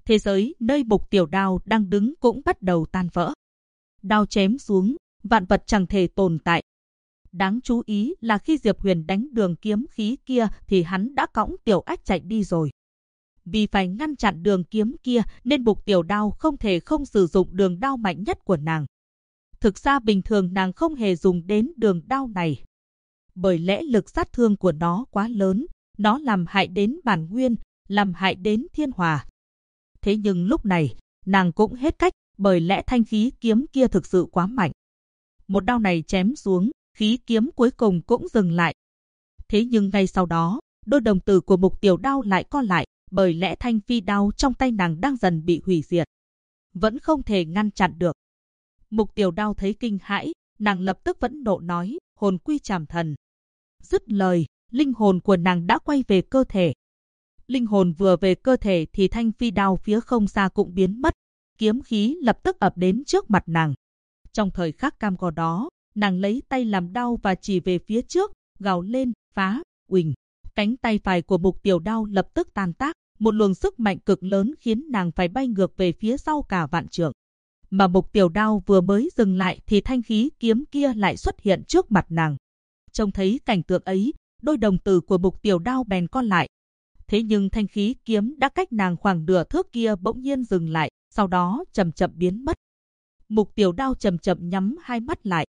Thế giới nơi Mục Tiểu Đao đang đứng cũng bắt đầu tan vỡ. Đao chém xuống, vạn vật chẳng thể tồn tại. Đáng chú ý là khi Diệp Huyền đánh đường kiếm khí kia thì hắn đã cõng Tiểu Ách chạy đi rồi. Vì phải ngăn chặn đường kiếm kia nên Mục Tiểu Đao không thể không sử dụng đường đao mạnh nhất của nàng. Thực ra bình thường nàng không hề dùng đến đường đao này. Bởi lẽ lực sát thương của nó quá lớn, nó làm hại đến bản nguyên, làm hại đến thiên hòa. Thế nhưng lúc này, nàng cũng hết cách, bởi lẽ thanh khí kiếm kia thực sự quá mạnh. Một đao này chém xuống, khí kiếm cuối cùng cũng dừng lại. Thế nhưng ngay sau đó, đôi đồng tử của Mục Tiểu Đao lại co lại, bởi lẽ thanh phi đao trong tay nàng đang dần bị hủy diệt. Vẫn không thể ngăn chặn được. Mục Tiểu Đao thấy kinh hãi, nàng lập tức vẫn nộ nói, hồn quy trảm thần. Dứt lời, linh hồn của nàng đã quay về cơ thể. Linh hồn vừa về cơ thể thì thanh phi đao phía không xa cũng biến mất. Kiếm khí lập tức ập đến trước mặt nàng. Trong thời khắc cam go đó, nàng lấy tay làm đao và chỉ về phía trước, gào lên, phá, uỳnh. Cánh tay phải của Mục Tiểu Đao lập tức tan tác, một luồng sức mạnh cực lớn khiến nàng phải bay ngược về phía sau cả vạn trượng. Mà Mục Tiểu Đao vừa mới dừng lại thì thanh khí kiếm kia lại xuất hiện trước mặt nàng. Trông thấy cảnh tượng ấy, đôi đồng tử của Mục Tiểu Đao bèn co lại. Thế nhưng thanh khí kiếm đã cách nàng khoảng nửa thước kia bỗng nhiên dừng lại, sau đó chậm chậm biến mất. Mục Tiểu Đao chậm chậm nhắm hai mắt lại.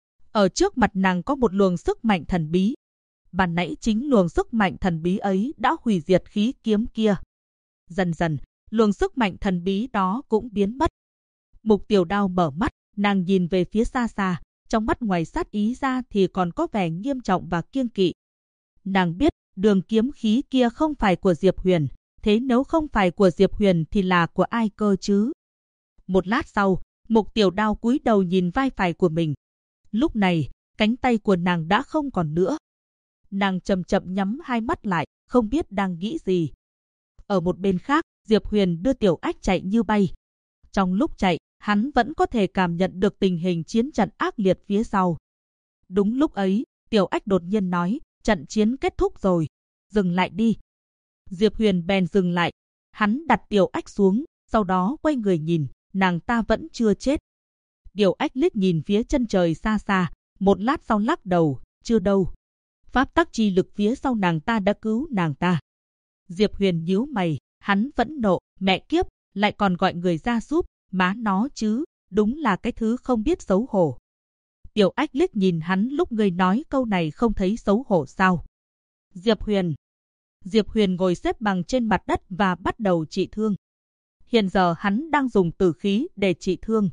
Ở trước mặt nàng có một luồng sức mạnh thần bí. Ban nãy chính luồng sức mạnh thần bí ấy đã hủy diệt khí kiếm kia. Dần dần, luồng sức mạnh thần bí đó cũng biến mất. Mục Tiểu Đao mở mắt, nàng nhìn về phía xa xa, trong mắt ngoài sát ý ra thì còn có vẻ nghiêm trọng và kiêng kỵ. Nàng biết đường kiếm khí kia không phải của Diệp Huyền, thế nếu không phải của Diệp Huyền thì là của ai cơ chứ? Một lát sau, Mục Tiểu Đao cúi đầu nhìn vai phải của mình. Lúc này, cánh tay của nàng đã không còn nữa. Nàng chậm chậm nhắm hai mắt lại, không biết đang nghĩ gì. Ở một bên khác, Diệp Huyền đưa Tiểu Ách chạy như bay. Trong lúc chạy, hắn vẫn có thể cảm nhận được tình hình chiến trận ác liệt phía sau. Đúng lúc ấy, Tiểu Ách đột nhiên nói, trận chiến kết thúc rồi, dừng lại đi. Diệp Huyền bèn dừng lại, hắn đặt Tiểu Ách xuống, sau đó quay người nhìn, nàng ta vẫn chưa chết. Tiểu Ách liếc nhìn phía chân trời xa xa, một lát sau lắc đầu, chưa đâu. Pháp tắc chi lực phía sau nàng ta đã cứu nàng ta. Diệp Huyền nhíu mày, hắn vẫn nộ, mẹ kiếp, lại còn gọi người ra giúp, má nó chứ, đúng là cái thứ không biết xấu hổ. Tiểu Ách liếc nhìn hắn lúc người nói câu này không thấy xấu hổ sao? Diệp Huyền ngồi xếp bằng trên mặt đất và bắt đầu trị thương. Hiện giờ hắn đang dùng tử khí để trị thương.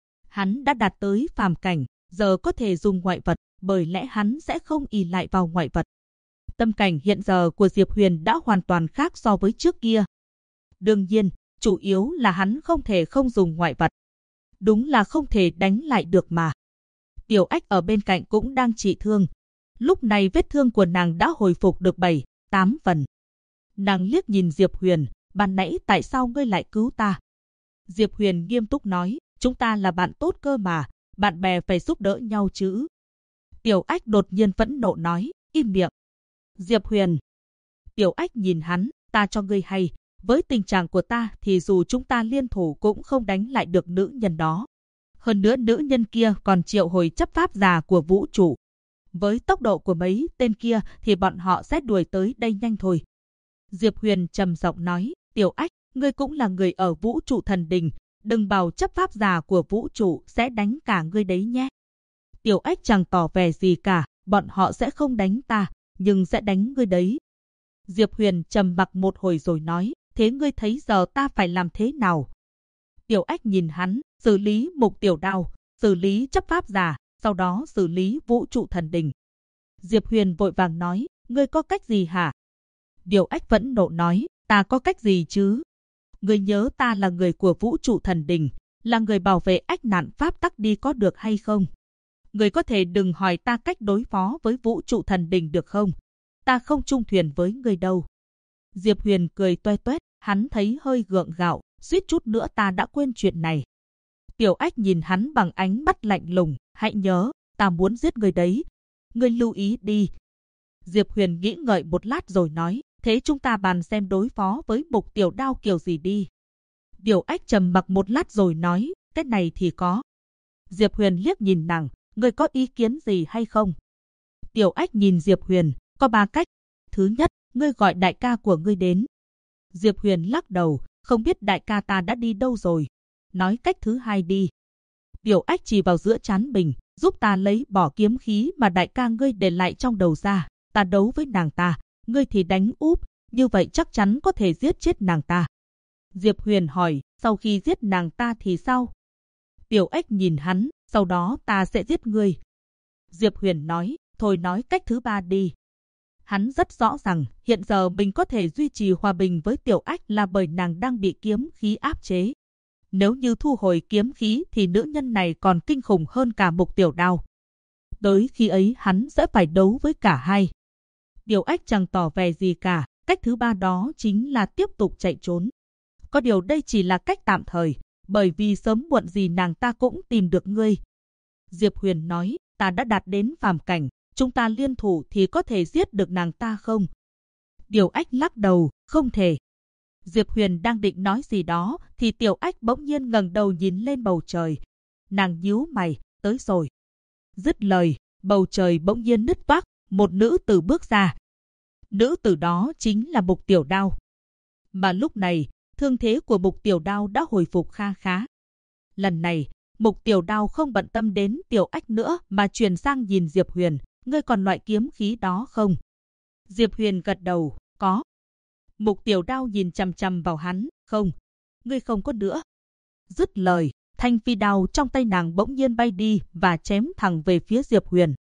Hắn đã đạt tới phàm cảnh, giờ có thể dùng ngoại vật, bởi lẽ hắn sẽ không ỷ lại vào ngoại vật. Tâm cảnh hiện giờ của Diệp Huyền đã hoàn toàn khác so với trước kia. Đương nhiên, chủ yếu là hắn không thể không dùng ngoại vật. Đúng là không thể đánh lại được mà. Tiểu Ách ở bên cạnh cũng đang trị thương. Lúc này vết thương của nàng đã hồi phục được 7-8 phần. Nàng liếc nhìn Diệp Huyền, ban nãy tại sao ngươi lại cứu ta? Diệp Huyền nghiêm túc nói, chúng ta là bạn tốt cơ mà, bạn bè phải giúp đỡ nhau chứ. Tiểu Ách đột nhiên phẫn nộ nói, im miệng. Diệp Huyền. Tiểu Ách nhìn hắn, ta cho ngươi hay, với tình trạng của ta thì dù chúng ta liên thủ cũng không đánh lại được nữ nhân đó. Hơn nữa nữ nhân kia còn triệu hồi chấp pháp giả của vũ trụ. Với tốc độ của mấy tên kia thì bọn họ sẽ đuổi tới đây nhanh thôi. Diệp Huyền trầm giọng nói, Tiểu Ách, ngươi cũng là người ở vũ trụ thần đình, đừng bảo chấp pháp giả của vũ trụ sẽ đánh cả ngươi đấy nhé. Tiểu Ách chẳng tỏ vẻ gì cả, bọn họ sẽ không đánh ta, nhưng sẽ đánh ngươi đấy. Diệp Huyền trầm mặc một hồi rồi nói, thế ngươi thấy giờ ta phải làm thế nào? Tiểu Ách nhìn hắn, xử lý Mục Tiểu Đao, xử lý chấp pháp giả, sau đó xử lý vũ trụ thần đình. Diệp Huyền vội vàng nói, ngươi có cách gì hả? Tiểu Ách vẫn nộ nói, ta có cách gì chứ? Ngươi nhớ ta là người của vũ trụ thần đình, là người bảo vệ ách nạn pháp tắc đi có được hay không? Ngươi có thể đừng hỏi ta cách đối phó với vũ trụ thần đình được không? Ta không chung thuyền với ngươi đâu. Diệp Huyền cười toe toét, hắn thấy hơi gượng gạo, suýt chút nữa ta đã quên chuyện này. Tiểu Ách nhìn hắn bằng ánh mắt lạnh lùng, hãy nhớ, ta muốn giết ngươi đấy. Ngươi lưu ý đi. Diệp Huyền nghĩ ngợi một lát rồi nói, thế chúng ta bàn xem đối phó với Mục Tiểu Đao kiểu gì đi. Tiểu Ách trầm mặc một lát rồi nói, cái này thì có. Diệp Huyền liếc nhìn nàng, ngươi có ý kiến gì hay không? Tiểu Ách nhìn Diệp Huyền, có 3 cách. Thứ nhất, ngươi gọi đại ca của ngươi đến. Diệp Huyền lắc đầu, không biết đại ca ta đã đi đâu rồi. Nói cách thứ hai đi. Tiểu Ách chỉ vào giữa trán mình, giúp ta lấy bỏ kiếm khí mà đại ca ngươi để lại trong đầu ra. Ta đấu với nàng ta, ngươi thì đánh úp, như vậy chắc chắn có thể giết chết nàng ta. Diệp Huyền hỏi, sau khi giết nàng ta thì sao? Tiểu Ách nhìn hắn, sau đó ta sẽ giết ngươi. Diệp Huyền nói, thôi nói cách thứ 3 đi. Hắn rất rõ rằng hiện giờ mình có thể duy trì hòa bình với Tiểu Ách là bởi nàng đang bị kiếm khí áp chế. Nếu như thu hồi kiếm khí thì nữ nhân này còn kinh khủng hơn cả Mục Tiểu Đao. Tới khi ấy hắn sẽ phải đấu với cả hai. Tiểu Ách chẳng tỏ vẻ gì cả, cách thứ 3 đó chính là tiếp tục chạy trốn. Có điều đây chỉ là cách tạm thời, bởi vì sớm muộn gì nàng ta cũng tìm được ngươi. Diệp Huyền nói, ta đã đạt đến phàm cảnh, chúng ta liên thủ thì có thể giết được nàng ta không? Tiểu Ách lắc đầu, không thể. Diệp Huyền đang định nói gì đó, thì Tiểu Ách bỗng nhiên ngẩng đầu nhìn lên bầu trời. Nàng nhíu mày, tới rồi. Dứt lời, bầu trời bỗng nhiên nứt toác, một nữ tử bước ra. Nữ tử đó chính là Mục Tiểu Đao. Mà lúc này, thương thế của Mục Tiểu Đao đã hồi phục kha khá. Lần này, Mục Tiểu Đao không bận tâm đến Tiểu Ách nữa mà chuyển sang nhìn Diệp Huyền, ngươi còn loại kiếm khí đó không? Diệp Huyền gật đầu, có. Mục Tiểu Đao nhìn chằm chằm vào hắn, không, ngươi không có nữa. Dứt lời, thanh phi đao trong tay nàng bỗng nhiên bay đi và chém thẳng về phía Diệp Huyền.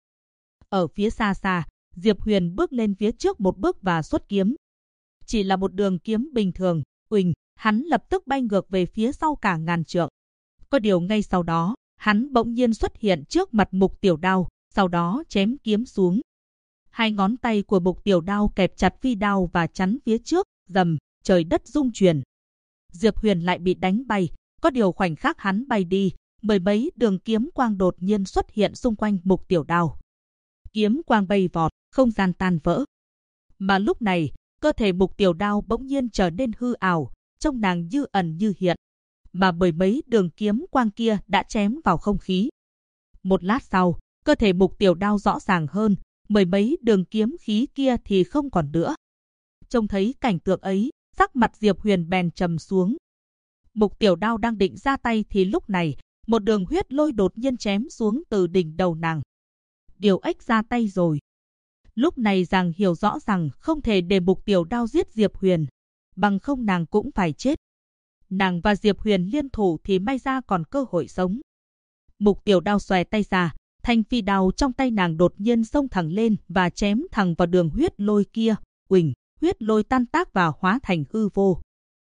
Ở phía xa xa, Diệp Huyền bước lên phía trước một bước và xuất kiếm. Chỉ là một đường kiếm bình thường, uỳnh, hắn lập tức bay ngược về phía sau cả ngàn trượng. Có điều ngay sau đó, hắn bỗng nhiên xuất hiện trước mặt Mục Tiểu Đao, sau đó chém kiếm xuống. Hai ngón tay của Mục Tiểu Đao kẹp chặt phi đao và chắn phía trước, rầm, trời đất rung chuyển. Diệp Huyền lại bị đánh bay, có điều khoảnh khắc hắn bay đi, mười mấy đường kiếm quang đột nhiên xuất hiện xung quanh Mục Tiểu Đao. Kiếm quang bay vọt, không gian tan vỡ. Mà lúc này, cơ thể Mục Tiểu Đao bỗng nhiên trở nên hư ảo, trông nàng như ẩn như hiện. Mà mười mấy đường kiếm quang kia đã chém vào không khí. Một lát sau, cơ thể Mục Tiểu Đao rõ ràng hơn, mười mấy đường kiếm khí kia thì không còn nữa. Trông thấy cảnh tượng ấy, sắc mặt Diệp Huyền bèn trầm xuống. Mục Tiểu Đao đang định ra tay thì lúc này, một đường huyết lôi đột nhiên chém xuống từ đỉnh đầu nàng. Tiểu Ách ra tay rồi. Lúc này nàng hiểu rõ rằng không thể để Mục Tiểu Đao giết Diệp Huyền, bằng không nàng cũng phải chết. Nàng và Diệp Huyền liên thủ thì may ra còn cơ hội sống. Mục Tiểu Đao xòe tay ra, thanh phi đao trong tay nàng đột nhiên xông thẳng lên và chém thẳng vào đường huyết lôi kia. Uỳnh, huyết lôi tan tác và hóa thành hư vô.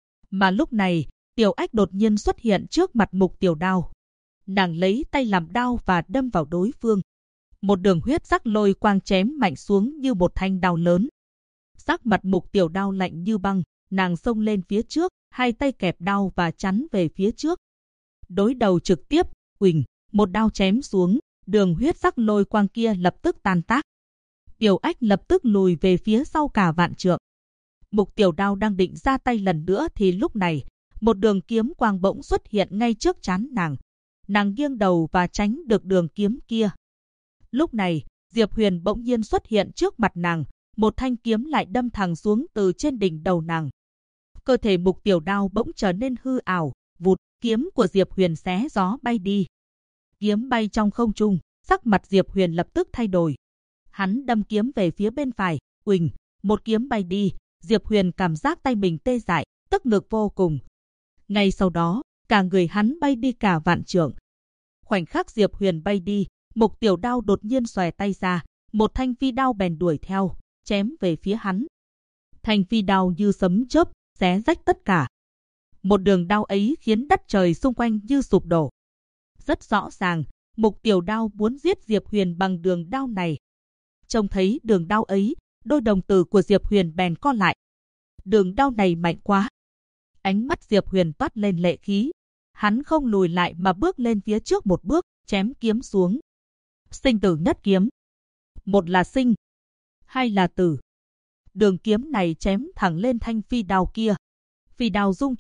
Mà lúc này, Tiểu Ách đột nhiên xuất hiện trước mặt Mục Tiểu Đao. Nàng lấy tay làm đao và đâm vào đối phương. Một đường huyết sắc lôi quang chém mạnh xuống như một thanh đao lớn. Sắc mặt Mục Tiểu Đao lạnh như băng, nàng xông lên phía trước, hai tay kẹp đao và chắn về phía trước. Đối đầu trực tiếp, uỳnh, một đao chém xuống, đường huyết sắc lôi quang kia lập tức tan tác. Tiểu Ách lập tức lùi về phía sau cả vạn trượng. Mục Tiểu Đao đang định ra tay lần nữa thì lúc này, một đường kiếm quang bỗng xuất hiện ngay trước trán nàng. Nàng nghiêng đầu và tránh được đường kiếm kia. Lúc này, Diệp Huyền bỗng nhiên xuất hiện trước mặt nàng, một thanh kiếm lại đâm thẳng xuống từ trên đỉnh đầu nàng. Cơ thể Mục Tiểu Đao bỗng trở nên hư ảo, vụt, kiếm của Diệp Huyền xé gió bay đi. Kiếm bay trong không trung, sắc mặt Diệp Huyền lập tức thay đổi. Hắn đâm kiếm về phía bên phải, uỳnh, một kiếm bay đi, Diệp Huyền cảm giác tay mình tê dại, tức ngực vô cùng. Ngay sau đó, cả người hắn bay đi cả vạn trượng. Khoảnh khắc Diệp Huyền bay đi, Mục Tiểu Đao đột nhiên xòe tay ra, một thanh phi đao bèn đuổi theo, chém về phía hắn. Thanh phi đao như sấm chớp, xé rách tất cả. Một đường đao ấy khiến đất trời xung quanh như sụp đổ. Rất rõ ràng, Mục Tiểu Đao muốn giết Diệp Huyền bằng đường đao này. Trông thấy đường đao ấy, đôi đồng tử của Diệp Huyền bèn co lại. Đường đao này mạnh quá. Ánh mắt Diệp Huyền toát lên lệ khí. Hắn không lùi lại mà bước lên phía trước một bước, chém kiếm xuống. Sinh tử nhất kiếm. Một là sinh, hai là tử. Đường kiếm này chém thẳng lên thanh phi đao kia. Phi đao rung chuyển,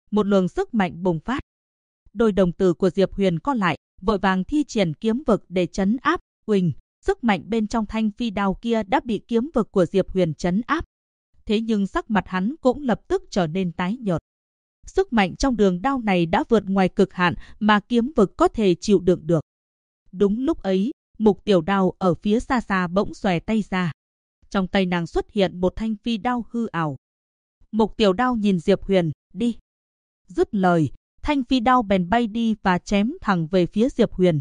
một luồng sức mạnh bùng phát. Đôi đồng tử của Diệp Huyền co lại, vội vàng thi triển kiếm vực để trấn áp. Uỳnh, sức mạnh bên trong thanh phi đao kia đã bị kiếm vực của Diệp Huyền trấn áp. Thế nhưng sắc mặt hắn cũng lập tức trở nên tái nhợt. Sức mạnh trong đường đao này đã vượt ngoài cực hạn mà kiếm vực có thể chịu đựng được. Đúng lúc ấy, Mục Tiểu Đao ở phía xa xa bỗng xòe tay ra. Trong tay nàng xuất hiện một thanh phi đao hư ảo. Mục Tiểu Đao nhìn Diệp Huyền, đi. Dứt lời, thanh phi đao bèn bay đi và chém thẳng về phía Diệp Huyền.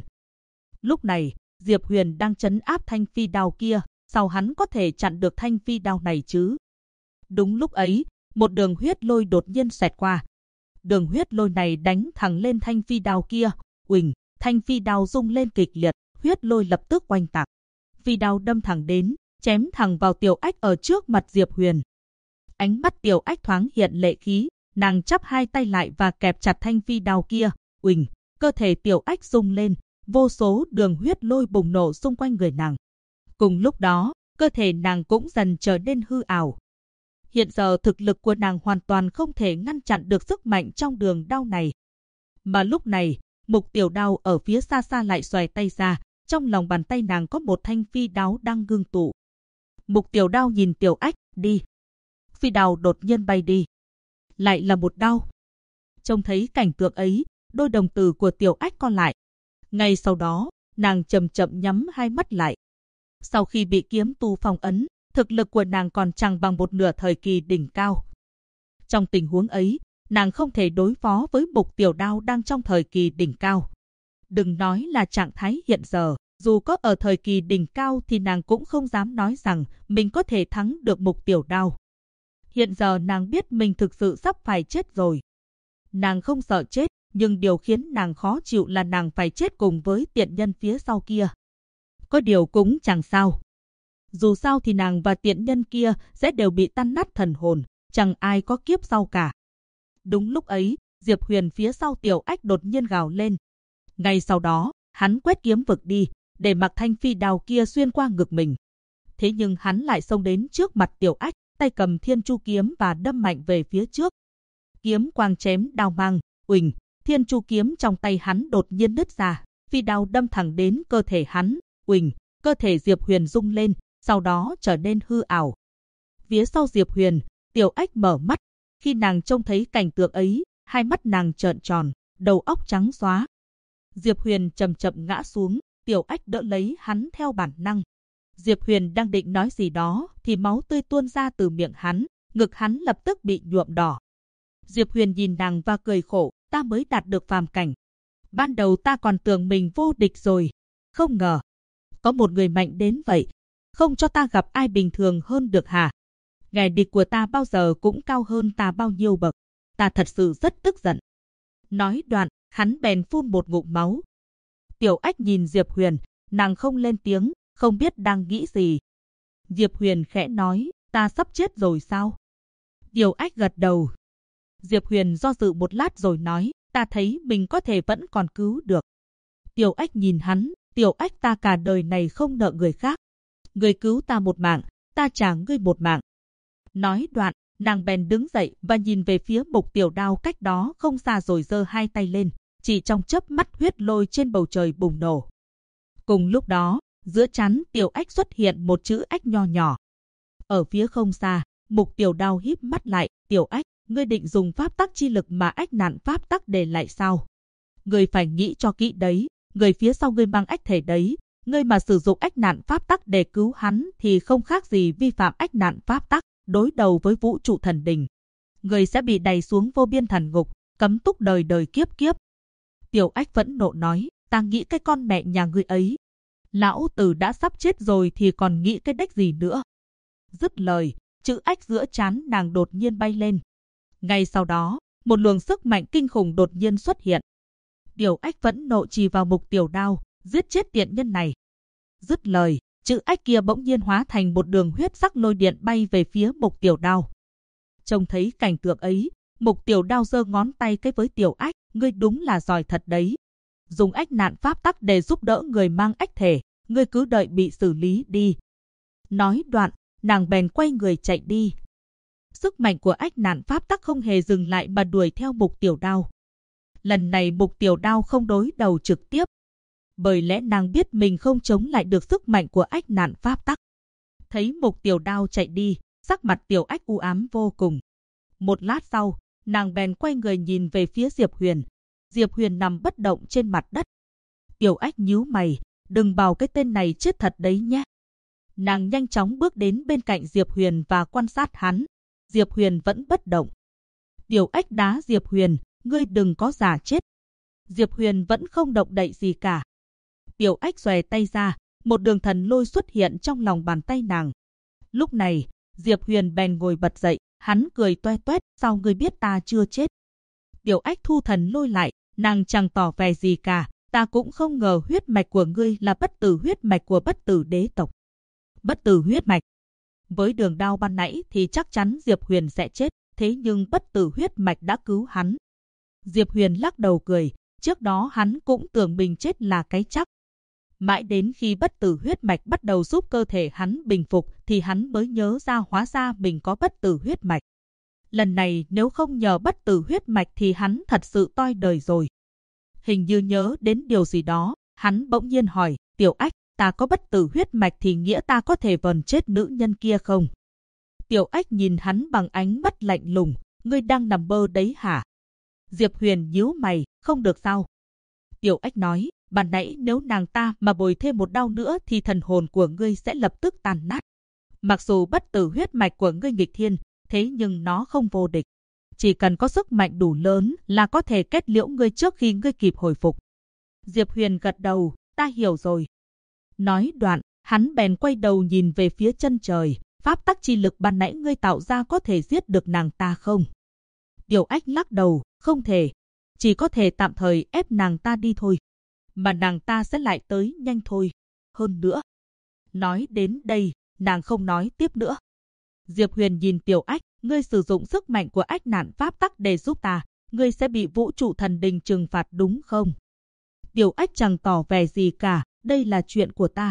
Lúc này, Diệp Huyền đang trấn áp thanh phi đao kia, sao hắn có thể chặn được thanh phi đao này chứ? Đúng lúc ấy, một đường huyết lôi đột nhiên xẹt qua. Đường huyết lôi này đánh thẳng lên thanh phi đao kia. Uỳnh, thanh phi đao rung lên kịch liệt, huyết lôi lập tức oanh tạc. Phi đao đâm thẳng đến, chém thẳng vào Tiểu Ách ở trước mặt Diệp Huyền. Ánh mắt Tiểu Ách thoáng hiện lệ khí, nàng chắp hai tay lại và kẹp chặt thanh phi đao kia. Uỳnh, cơ thể Tiểu Ách rung lên, vô số đường huyết lôi bùng nổ xung quanh người nàng. Cùng lúc đó, cơ thể nàng cũng dần trở nên hư ảo. Hiện giờ thực lực của nàng hoàn toàn không thể ngăn chặn được sức mạnh trong đường đao này. Mà lúc này, Mục Tiểu Đao ở phía xa xa lại xoài tay ra, trong lòng bàn tay nàng có một thanh phi đao đang ngưng tụ. Mục Tiểu Đao nhìn Tiểu Ách, đi. Phi đao đột nhiên bay đi. Lại là một đao. Trông thấy cảnh tượng ấy, đôi đồng tử của Tiểu Ách co lại. Ngay sau đó, nàng chậm chậm nhắm hai mắt lại. Sau khi bị kiếm tu phong ấn, thực lực của nàng còn chẳng bằng một nửa thời kỳ đỉnh cao. Trong tình huống ấy, nàng không thể đối phó với Mục Tiểu Đao đang trong thời kỳ đỉnh cao. Đừng nói là trạng thái hiện giờ, dù có ở thời kỳ đỉnh cao thì nàng cũng không dám nói rằng mình có thể thắng được Mục Tiểu Đao. Hiện giờ nàng biết mình thực sự sắp phải chết rồi. Nàng không sợ chết, nhưng điều khiến nàng khó chịu là nàng phải chết cùng với tiện nhân phía sau kia. Có điều cũng chẳng sao. Dù sao thì nàng và tiện nhân kia sẽ đều bị tan nát thần hồn, chẳng ai có kiếp sau cả. Đúng lúc ấy, Diệp Huyền phía sau Tiểu Ách đột nhiên gào lên. Ngay sau đó, hắn quét kiếm vực đi, để mặc thanh phi đao kia xuyên qua ngực mình. Thế nhưng hắn lại xông đến trước mặt Tiểu Ách, tay cầm Thiên Chu kiếm và đâm mạnh về phía trước. Kiếm quang chém đao mang, uỳnh, Thiên Chu kiếm trong tay hắn đột nhiên nứt ra, phi đao đâm thẳng đến cơ thể hắn, uỳnh, cơ thể Diệp Huyền rung lên, sau đó trở nên hư ảo. Phía sau Diệp Huyền, Tiểu Ách mở mắt, khi nàng trông thấy cảnh tượng ấy, hai mắt nàng trợn tròn, đầu óc trắng xóa. Diệp Huyền chậm chậm ngã xuống, Tiểu Ách đỡ lấy hắn theo bản năng. Diệp Huyền đang định nói gì đó thì máu tươi tuôn ra từ miệng hắn, ngực hắn lập tức bị nhuộm đỏ. Diệp Huyền nhìn nàng và cười khổ, ta mới đạt được phàm cảnh. Ban đầu ta còn tưởng mình vô địch rồi, không ngờ có một người mạnh đến vậy, không cho ta gặp ai bình thường hơn được hả? Kẻ địch của ta bao giờ cũng cao hơn ta bao nhiêu bậc, ta thật sự rất tức giận. Nói đoạn, hắn bèn phun một ngụm máu. Tiểu Ách nhìn Diệp Huyền, nàng không lên tiếng, không biết đang nghĩ gì. Diệp Huyền khẽ nói, ta sắp chết rồi sao? Tiểu Ách gật đầu. Diệp Huyền do dự một lát rồi nói, ta thấy mình có thể vẫn còn cứu được. Tiểu Ách nhìn hắn, Tiểu Ách ta cả đời này không nợ người khác. Người cứu ta một mạng, ta trả ngươi một mạng. Nói đoạn, nàng bèn đứng dậy và nhìn về phía Mục Tiểu Đao cách đó không xa rồi giơ hai tay lên, chỉ trong chớp mắt huyết lôi trên bầu trời bùng nổ. Cùng lúc đó, giữa trán Tiểu Ách xuất hiện một chữ Ách nho nhỏ. Ở phía không xa, Mục Tiểu Đao híp mắt lại, Tiểu Ách, ngươi định dùng pháp tắc chi lực mà Ách Nạn pháp tắc để lại sao? Ngươi phải nghĩ cho kỹ đấy, người phía sau ngươi mang ách thể đấy, ngươi mà sử dụng Ách Nạn pháp tắc để cứu hắn thì không khác gì vi phạm Ách Nạn pháp tắc, đối đầu với vũ trụ thần đình. Ngươi sẽ bị đày xuống vô biên thần ngục, cấm túc đời đời kiếp kiếp. Tiểu Ách phẫn nộ nói, ta nghĩ cái con mẹ nhà ngươi ấy. Lão tử đã sắp chết rồi thì còn nghĩ cái đếch gì nữa. Dứt lời, chữ Ách giữa trán nàng đột nhiên bay lên. Ngay sau đó, một luồng sức mạnh kinh khủng đột nhiên xuất hiện. Tiểu Ách phẫn nộ chỉ vào Mục Tiểu Đao, giết chết tiện nhân này. Dứt lời, chữ Ách kia bỗng nhiên hóa thành một đường huyết sắc lôi điện bay về phía Mục Tiểu Đao. Trông thấy cảnh tượng ấy, Mục Tiểu Đao giơ ngón tay cái với Tiểu Ách, ngươi đúng là giỏi thật đấy. Dùng Ách Nạn pháp tắc để giúp đỡ người mang ách thể, ngươi cứ đợi bị xử lý đi. Nói đoạn, nàng bèn quay người chạy đi. Sức mạnh của ách nạn pháp tắc không hề dừng lại mà đuổi theo Mục Tiểu Đao. Lần này Mục Tiểu Đao không đối đầu trực tiếp, bởi lẽ nàng biết mình không chống lại được sức mạnh của ách nạn pháp tắc. Thấy Mục Tiểu Đao chạy đi, sắc mặt Tiểu Ách u ám vô cùng. Một lát sau, nàng bèn quay người nhìn về phía Diệp Huyền. Diệp Huyền nằm bất động trên mặt đất. Tiểu Ách nhíu mày, đừng bảo cái tên này chết thật đấy nhé. Nàng nhanh chóng bước đến bên cạnh Diệp Huyền và quan sát hắn. Diệp Huyền vẫn bất động. Tiểu Ách đá Diệp Huyền, ngươi đừng có giả chết. Diệp Huyền vẫn không động đậy gì cả. Tiểu Ách xòe tay ra, một đường thần lôi xuất hiện trong lòng bàn tay nàng. Lúc này, Diệp Huyền bèn ngồi bật dậy, hắn cười toe toét, sao ngươi biết ta chưa chết? Tiểu Ách thu thần lôi lại, nàng chẳng tỏ vẻ gì cả, ta cũng không ngờ huyết mạch của ngươi là bất tử huyết mạch của bất tử đế tộc. Bất tử huyết mạch. Với đường đao ban nãy thì chắc chắn Diệp Huyền sẽ chết, thế nhưng bất tử huyết mạch đã cứu hắn. Diệp Huyền lắc đầu cười, trước đó hắn cũng tưởng mình chết là cái chắc. Mãi đến khi bất tử huyết mạch bắt đầu giúp cơ thể hắn bình phục thì hắn mới nhớ ra hóa ra mình có bất tử huyết mạch. Lần này nếu không nhờ bất tử huyết mạch thì hắn thật sự toi đời rồi. Hình như nhớ đến điều gì đó, hắn bỗng nhiên hỏi, Tiểu Ách, ta có bất tử huyết mạch thì nghĩa ta có thể vờn chết nữ nhân kia không? Tiểu Ách nhìn hắn bằng ánh mắt lạnh lùng, ngươi đang nằm mơ đấy hả? Diệp Huyền nhíu mày, không được sao? Tiểu Ách nói, ban nãy nếu nàng ta mà bồi thêm một đao nữa thì thần hồn của ngươi sẽ lập tức tàn nát. Mặc dù bất tử huyết mạch của ngươi nghịch thiên, thế nhưng nó không vô địch. Chỉ cần có sức mạnh đủ lớn là có thể kết liễu ngươi trước khi ngươi kịp hồi phục. Diệp Huyền gật đầu, ta hiểu rồi. Nói đoạn, hắn bèn quay đầu nhìn về phía chân trời, pháp tắc chi lực ban nãy ngươi tạo ra có thể giết được nàng ta không? Tiểu Ách lắc đầu, không thể. Chỉ có thể tạm thời ép nàng ta đi thôi. Mà nàng ta sẽ lại tới nhanh thôi. Hơn nữa. Nói đến đây, nàng không nói tiếp nữa. Diệp Huyền nhìn Tiểu Ách, ngươi sử dụng sức mạnh của ách nạn pháp tắc để giúp ta, ngươi sẽ bị vũ trụ thần đình trừng phạt đúng không? Tiểu Ách chẳng tỏ vẻ gì cả, đây là chuyện của ta.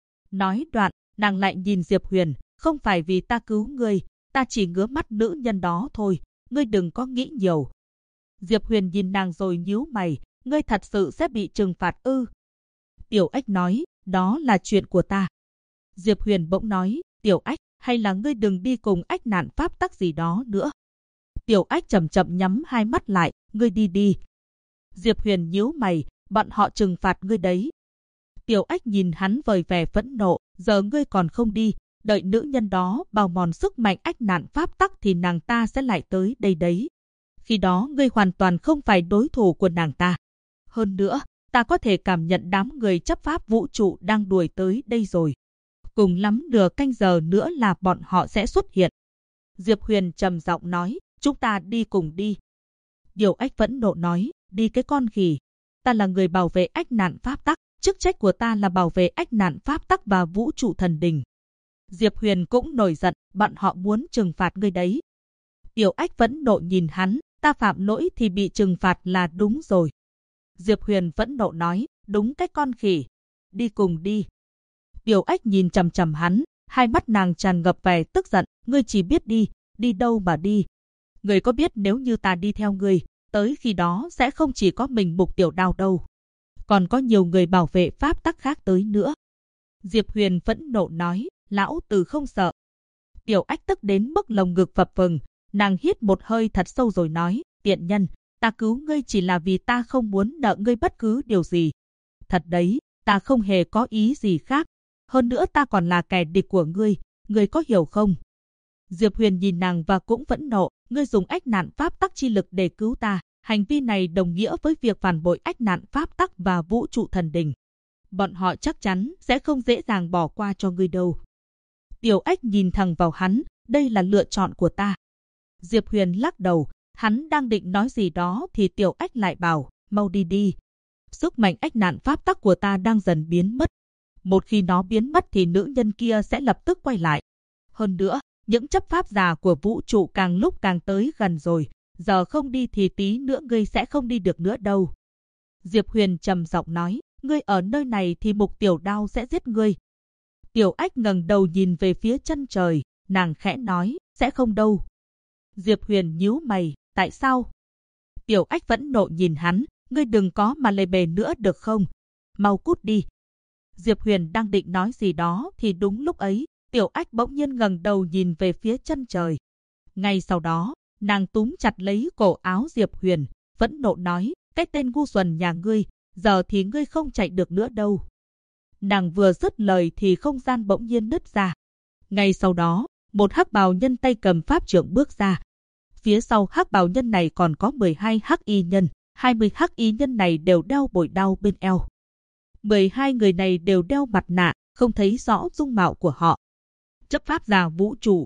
Nói đoạn, nàng lại nhìn Diệp Huyền, không phải vì ta cứu ngươi, ta chỉ ngứa mắt nữ nhân đó thôi, ngươi đừng có nghĩ nhiều. Diệp Huyền nhìn nàng rồi nhíu mày, ngươi thật sự sẽ bị trừng phạt ư? Tiểu Ách nói, đó là chuyện của ta. Diệp Huyền bỗng nói, Tiểu Ách, hay là ngươi đừng đi cùng ách nạn pháp tắc gì đó nữa. Tiểu Ách chậm chậm nhắm hai mắt lại, ngươi đi đi. Diệp Huyền nhíu mày, bọn họ trừng phạt ngươi đấy. Tiểu Ách nhìn hắn vời vẻ phẫn nộ, giờ ngươi còn không đi, đợi nữ nhân đó bào mòn sức mạnh ách nạn pháp tắc thì nàng ta sẽ lại tới đây đấy. Khi đó ngươi hoàn toàn không phải đối thủ của nàng ta. Hơn nữa, ta có thể cảm nhận đám người chấp pháp vũ trụ đang đuổi tới đây rồi. Cùng lắm nửa canh giờ nữa là bọn họ sẽ xuất hiện. Diệp Huyền trầm giọng nói, chúng ta đi cùng đi. Tiểu Ách phẫn nộ nói, đi cái con khỉ. Ta là người bảo vệ ách nạn pháp tắc, chức trách của ta là bảo vệ ách nạn pháp tắc và vũ trụ thần đình. Diệp Huyền cũng nổi giận, bọn họ muốn trừng phạt ngươi đấy. Tiểu Ách phẫn nộ nhìn hắn, ta phạm lỗi thì bị trừng phạt là đúng rồi. Diệp Huyền phẫn nộ nói, đúng cái con khỉ. Đi cùng đi. Tiểu Ách nhìn chằm chằm hắn, hai mắt nàng tràn ngập vẻ tức giận, ngươi chỉ biết đi, đi đâu mà đi. Ngươi có biết nếu như ta đi theo ngươi, tới khi đó sẽ không chỉ có mình Mục Tiểu Đao đâu. Còn có nhiều người bảo vệ pháp tắc khác tới nữa. Diệp Huyền phẫn nộ nói, lão tử không sợ. Tiểu Ách tức đến mức lồng ngực phập phồng, nàng hít một hơi thật sâu rồi nói, tiện nhân, ta cứu ngươi chỉ là vì ta không muốn nợ ngươi bất cứ điều gì. Thật đấy, ta không hề có ý gì khác. Hơn nữa ta còn là kẻ địch của ngươi có hiểu không? Diệp Huyền nhìn nàng và cũng phẫn nộ, ngươi dùng ách nạn pháp tắc chi lực để cứu ta. Hành vi này đồng nghĩa với việc phản bội ách nạn pháp tắc và vũ trụ thần đình. Bọn họ chắc chắn sẽ không dễ dàng bỏ qua cho ngươi đâu. Tiểu Ách nhìn thẳng vào hắn, đây là lựa chọn của ta. Diệp Huyền lắc đầu, hắn đang định nói gì đó thì Tiểu Ách lại bảo, mau đi đi. Sức mạnh ách nạn pháp tắc của ta đang dần biến mất. Một khi nó biến mất thì nữ nhân kia sẽ lập tức quay lại. Hơn nữa, những chấp pháp giả của vũ trụ càng lúc càng tới gần rồi. Giờ không đi thì tí nữa ngươi sẽ không đi được nữa đâu. Diệp Huyền trầm giọng nói, ngươi ở nơi này thì Mục Tiểu Đao sẽ giết ngươi. Tiểu Ách ngẩng đầu nhìn về phía chân trời, nàng khẽ nói, sẽ không đâu. Diệp Huyền nhíu mày, tại sao? Tiểu Ách vẫn nộ nhìn hắn, ngươi đừng có mà lề bề nữa được không? Mau cút đi. Diệp Huyền đang định nói gì đó thì đúng lúc ấy, Tiểu Ách bỗng nhiên ngẩng đầu nhìn về phía chân trời. Ngay sau đó, nàng túm chặt lấy cổ áo Diệp Huyền, vẫn nộ nói, cái tên ngu xuẩn nhà ngươi, giờ thì ngươi không chạy được nữa đâu. Nàng vừa dứt lời thì không gian bỗng nhiên nứt ra. Ngay sau đó, một hắc bào nhân tay cầm pháp trượng bước ra. Phía sau hắc bào nhân này còn có 12 hắc y nhân, 20 hắc y nhân này đều đeo bội đao bên eo. 12 người này đều đeo mặt nạ, không thấy rõ dung mạo của họ. Chấp pháp giả vũ trụ.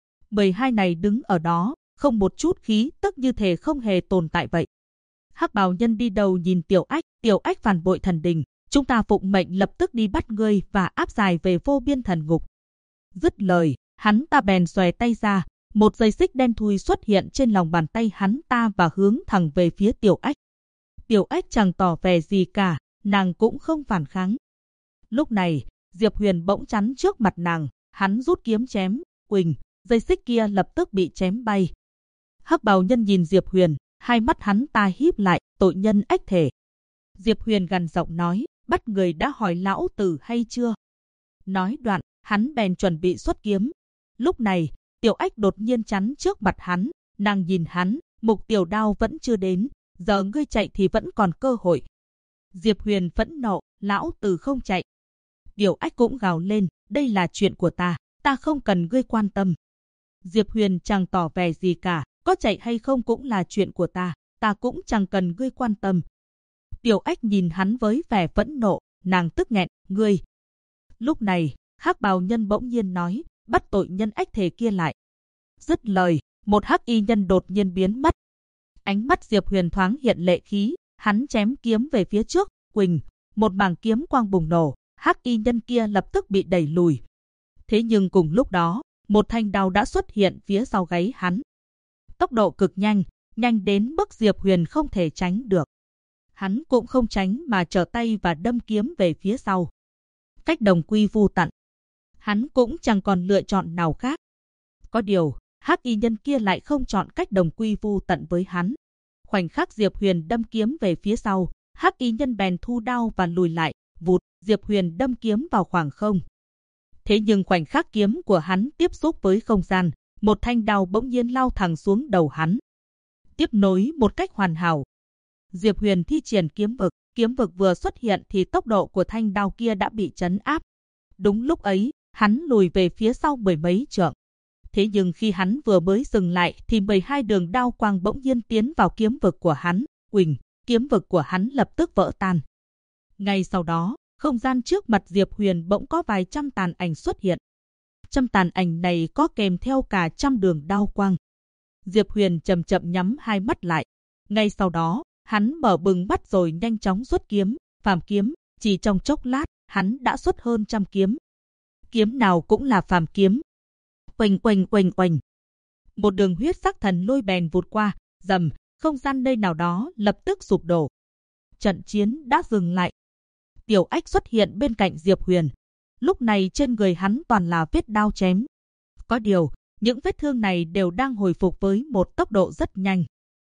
12 này đứng ở đó, không một chút khí tức như thể không hề tồn tại vậy. Hắc bào nhân đi đầu nhìn Tiểu Ách phản bội thần đình, chúng ta phụng mệnh lập tức đi bắt ngươi và áp giải về vô biên thần ngục. Dứt lời, hắn ta bèn xòe tay ra, một dây xích đen thui xuất hiện trên lòng bàn tay hắn ta và hướng thẳng về phía Tiểu Ách. Tiểu Ách chẳng tỏ vẻ gì cả, nàng cũng không phản kháng. Lúc này, Diệp Huyền bỗng chắn trước mặt nàng, hắn rút kiếm chém, quỳnh, dây xích kia lập tức bị chém bay. Hắc bào nhân nhìn Diệp Huyền, hai mắt hắn ta híp lại, tội nhân ách thể. Diệp Huyền gằn giọng nói, bắt người đã hỏi lão tử hay chưa? Nói đoạn, hắn bèn chuẩn bị xuất kiếm. Lúc này, Tiểu Ách đột nhiên chắn trước mặt hắn, nàng nhìn hắn, mục tiểu đao vẫn chưa đến, giờ ngươi chạy thì vẫn còn cơ hội. Diệp Huyền phẫn nộ, lão tử không chạy. Tiểu Ách cũng gào lên, đây là chuyện của ta không cần ngươi quan tâm. Diệp Huyền chẳng tỏ vẻ gì cả, có chạy hay không cũng là chuyện của ta cũng chẳng cần ngươi quan tâm. Tiểu Ách nhìn hắn với vẻ phẫn nộ, nàng tức nghẹn, ngươi. Lúc này, hắc bào nhân bỗng nhiên nói, bắt tội nhân ách thể kia lại. Dứt lời, một hắc y nhân đột nhiên biến mất. Ánh mắt Diệp Huyền thoáng hiện lệ khí, hắn chém kiếm về phía trước, quỳnh, một mảng kiếm quang bùng nổ, hắc y nhân kia lập tức bị đẩy lùi. Thế nhưng cùng lúc đó, một thanh đao đã xuất hiện phía sau gáy hắn. Tốc độ cực nhanh, nhanh đến mức Diệp Huyền không thể tránh được. Hắn cũng không tránh mà trở tay và đâm kiếm về phía sau. Cách đồng quy vu tận. Hắn cũng chẳng còn lựa chọn nào khác. Có điều, hắc y nhân kia lại không chọn cách đồng quy vu tận với hắn. Khoảnh khắc Diệp Huyền đâm kiếm về phía sau, hắc y nhân bèn thu đao và lùi lại, vụt, Diệp Huyền đâm kiếm vào khoảng không. Thế nhưng khoảnh khắc kiếm của hắn tiếp xúc với không gian, một thanh đao bỗng nhiên lao thẳng xuống đầu hắn. Tiếp nối một cách hoàn hảo. Diệp Huyền thi triển kiếm vực vừa xuất hiện thì tốc độ của thanh đao kia đã bị trấn áp. Đúng lúc ấy, hắn lùi về phía sau mười mấy trượng. Thế nhưng khi hắn vừa mới dừng lại thì 12 đường đao quang bỗng nhiên tiến vào kiếm vực của hắn, quỳnh, kiếm vực của hắn lập tức vỡ tan. Ngay sau đó, không gian trước mặt Diệp Huyền bỗng có vài trăm tàn ảnh xuất hiện. Trăm tàn ảnh này có kèm theo cả trăm đường đao quang. Diệp Huyền chậm chậm nhắm hai mắt lại. Ngay sau đó, hắn mở bừng mắt rồi nhanh chóng xuất kiếm, phàm kiếm, chỉ trong chốc lát, hắn đã xuất hơn trăm kiếm. Kiếm nào cũng là phàm kiếm. Oanh oanh oanh oanh. Một đường huyết sắc thần lôi bèn vụt qua, rầm, không gian nơi nào đó lập tức sụp đổ. Trận chiến đã dừng lại. Tiểu Ách xuất hiện bên cạnh Diệp Huyền. Lúc này trên người hắn toàn là vết đao chém. Có điều, những vết thương này đều đang hồi phục với một tốc độ rất nhanh.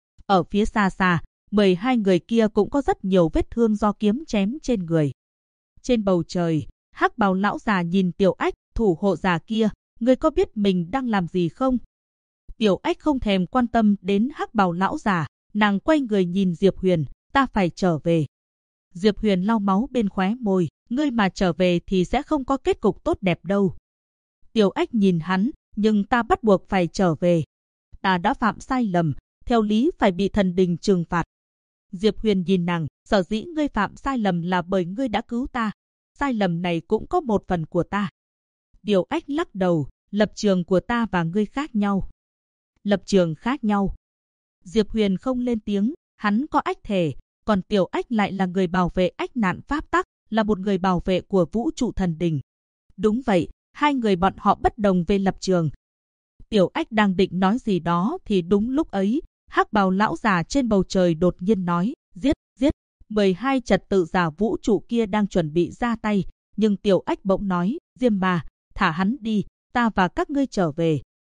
Ở phía xa xa, 12 người kia cũng có rất nhiều vết thương do kiếm chém trên người. Trên bầu trời, hắc bào lão già nhìn Tiểu Ách, thủ hộ già kia, ngươi có biết mình đang làm gì không? Tiểu Ách không thèm quan tâm đến hắc bào lão già, nàng quay người nhìn Diệp Huyền, ta phải trở về. Diệp Huyền lau máu bên khóe môi, ngươi mà trở về thì sẽ không có kết cục tốt đẹp đâu. Tiểu Ách nhìn hắn, nhưng ta bắt buộc phải trở về. Ta đã phạm sai lầm, theo lý phải bị thần đình trừng phạt. Diệp Huyền nhìn nàng, sở dĩ ngươi phạm sai lầm là bởi ngươi đã cứu ta. Sai lầm này cũng có một phần của ta. Tiểu Ách lắc đầu, lập trường của ta và ngươi khác nhau. Lập trường khác nhau. Diệp Huyền không lên tiếng, hắn có ách thể, còn Tiểu Ách lại là người bảo vệ ách nạn pháp tắc, là một người bảo vệ của vũ trụ thần đình. Đúng vậy, hai người bọn họ bất đồng về lập trường. Tiểu Ách đang định nói gì đó thì đúng lúc ấy, hắc bào lão già trên bầu trời đột nhiên nói, giết, giết. 12 trật tự giả vũ trụ kia đang chuẩn bị ra tay, nhưng Tiểu Ách bỗng nói, Diêm Ma, thả hắn đi, ta và các ngươi trở về.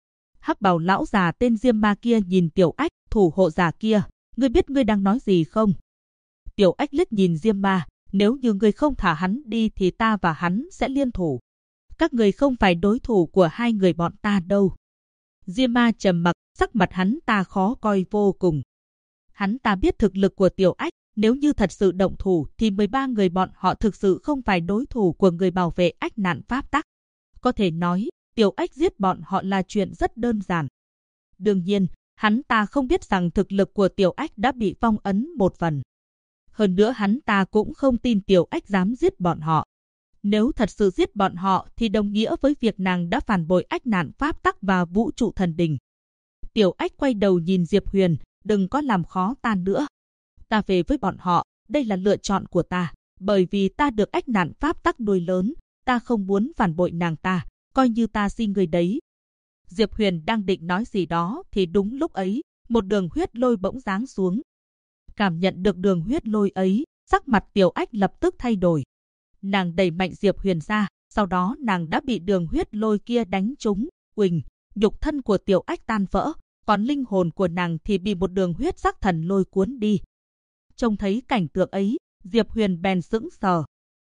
Hắc bào lão già tên Diêm Ma kia nhìn Tiểu Ách, thủ hộ giả kia, ngươi biết ngươi đang nói gì không? Tiểu Ách liếc nhìn Diêm Ma, nếu như ngươi không thả hắn đi thì ta và hắn sẽ liên thủ. Các ngươi không phải đối thủ của hai người bọn ta đâu. Diêm Ma trầm mặc, sắc mặt hắn ta khó coi vô cùng. Hắn ta biết thực lực của Tiểu Ách, nếu như thật sự động thủ thì 13 người bọn họ thực sự không phải đối thủ của người bảo vệ ách nạn pháp tắc. Có thể nói, Tiểu Ách giết bọn họ là chuyện rất đơn giản. Đương nhiên, hắn ta không biết rằng thực lực của Tiểu Ách đã bị phong ấn một phần. Hơn nữa hắn ta cũng không tin Tiểu Ách dám giết bọn họ. Nếu thật sự giết bọn họ thì đồng nghĩa với việc nàng đã phản bội ách nạn pháp tắc và vũ trụ thần đình. Tiểu Ách quay đầu nhìn Diệp Huyền, đừng có làm khó ta nữa. Ta về với bọn họ, đây là lựa chọn của ta, bởi vì ta được ách nạn pháp tắc nuôi lớn, ta không muốn phản bội nàng ta, coi như ta xin người đấy. Diệp Huyền đang định nói gì đó thì đúng lúc ấy, một đường huyết lôi bỗng giáng xuống. Cảm nhận được đường huyết lôi ấy, sắc mặt Tiểu Ách lập tức thay đổi. Nàng đẩy mạnh Diệp Huyền ra, sau đó nàng đã bị đường huyết lôi kia đánh trúng, uỳnh, nhục thân của Tiểu Ách tan vỡ, còn linh hồn của nàng thì bị một đường huyết sắc thần lôi cuốn đi. Trông thấy cảnh tượng ấy, Diệp Huyền bèn sững sờ.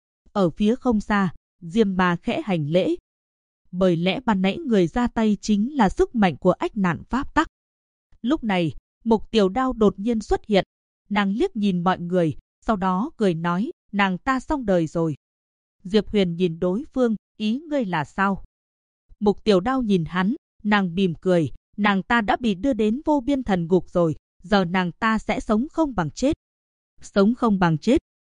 Ở phía không xa, Diêm Ma khẽ hành lễ. Bởi lẽ ban nãy người ra tay chính là sức mạnh của ách nạn pháp tắc. Lúc này, Mục Tiểu Đao đột nhiên xuất hiện. Nàng liếc nhìn mọi người, sau đó cười nói, nàng ta xong đời rồi. Diệp Huyền nhìn đối phương, ý ngươi là sao? Mục Tiểu Đao nhìn hắn, nàng mỉm cười, nàng ta đã bị đưa đến vô biên thần ngục rồi, giờ nàng ta sẽ sống không bằng chết. Sống không bằng chết.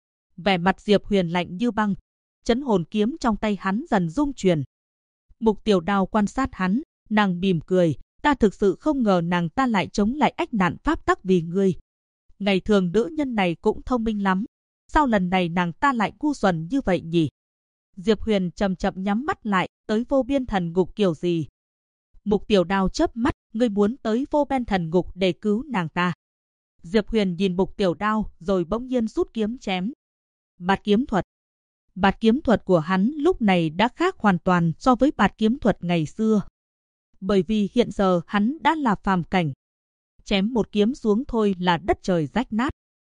Vẻ mặt Diệp Huyền lạnh như băng, chấn hồn kiếm trong tay hắn dần rung chuyển. Mục Tiểu Đao quan sát hắn, nàng mỉm cười, ta thực sự không ngờ nàng ta lại chống lại ách nạn pháp tắc vì ngươi. Ngày thường nữ nhân này cũng thông minh lắm, sao lần này nàng ta lại ngu xuẩn như vậy nhỉ? Diệp Huyền chậm chậm nhắm mắt lại, tới vô biên thần ngục kiểu gì? Mục Tiểu Đao chớp mắt, ngươi muốn tới vô biên thần ngục để cứu nàng ta. Diệp Huyền nhìn Mục Tiểu Đao rồi bỗng nhiên rút kiếm chém. Bạt kiếm thuật. Bạt kiếm thuật của hắn lúc này đã khác hoàn toàn so với bạt kiếm thuật ngày xưa. Bởi vì hiện giờ hắn đã là phàm cảnh. Chém một kiếm xuống thôi là đất trời rách nát.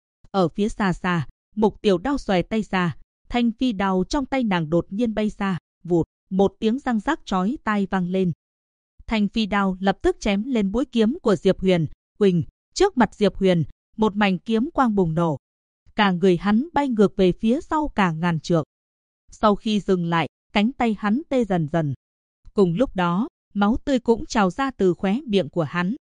Ở phía xa xa, Mục Tiểu Đao xòe tay ra, thanh phi đao trong tay nàng đột nhiên bay ra, vụt, một tiếng răng rắc chói tai vang lên. Thanh phi đao lập tức chém lên mũi kiếm của Diệp Huyền, huỳnh, trước mặt Diệp Huyền, một mảnh kiếm quang bùng nổ. Cả người hắn bay ngược về phía sau cả ngàn trượng. Sau khi dừng lại, cánh tay hắn tê dần dần. Cùng lúc đó, máu tươi cũng trào ra từ khóe miệng của hắn.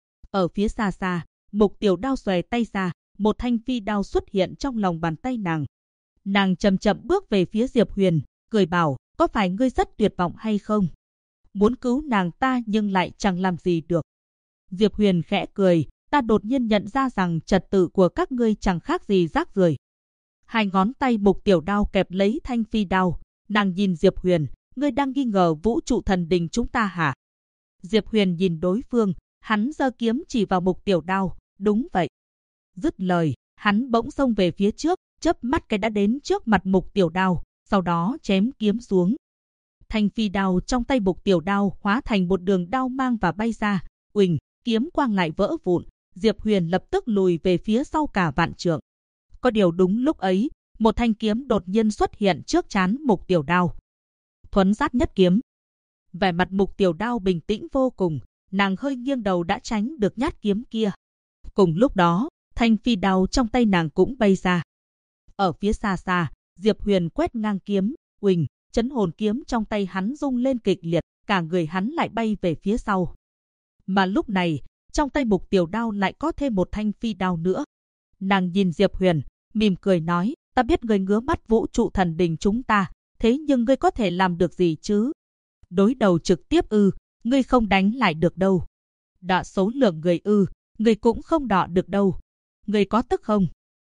Ở phía xa xa, Mục Tiểu Đao xòe tay ra, một thanh phi đao xuất hiện trong lòng bàn tay nàng. Nàng chậm chậm bước về phía Diệp Huyền, cười bảo, có phải ngươi rất tuyệt vọng hay không? Muốn cứu nàng ta nhưng lại chẳng làm gì được. Diệp Huyền khẽ cười, ta đột nhiên nhận ra rằng trật tự của các ngươi chẳng khác gì rác rưởi. Hai ngón tay Mục Tiểu Đao kẹp lấy thanh phi đao, nàng nhìn Diệp Huyền, ngươi đang nghi ngờ vũ trụ thần đình chúng ta hả? Diệp Huyền nhìn đối phương, hắn giơ kiếm chỉ vào Mục Tiểu Đao, đúng vậy. Dứt lời, hắn bỗng xông về phía trước, chớp mắt cái đã đến trước mặt Mục Tiểu Đao, sau đó chém kiếm xuống. Thanh phi đao trong tay Mục Tiểu Đao hóa thành một đường đao mang và bay ra, uỳnh, kiếm quang lại vỡ vụn, Diệp Huyền lập tức lùi về phía sau cả vạn trượng. Có điều đúng lúc ấy, một thanh kiếm đột nhiên xuất hiện trước trán Mục Tiểu Đao. Thuấn sát nhất kiếm. Vẻ mặt Mục Tiểu Đao bình tĩnh vô cùng, nàng hơi nghiêng đầu đã tránh được nhát kiếm kia. Cùng lúc đó, thanh phi đao trong tay nàng cũng bay ra. Ở phía xa xa, Diệp Huyền quét ngang kiếm, uỳnh, chấn hồn kiếm trong tay hắn rung lên kịch liệt, cả người hắn lại bay về phía sau. Mà lúc này, trong tay Mục Tiểu Đao lại có thêm một thanh phi đao nữa. Nàng nhìn Diệp Huyền, mỉm cười nói, ta biết ngươi ngứa mắt vũ trụ thần đình chúng ta, thế nhưng ngươi có thể làm được gì chứ? Đối đầu trực tiếp ư, ngươi không đánh lại được đâu. Đọ số lượng người ư, ngươi cũng không đọ được đâu. Ngươi có tức không?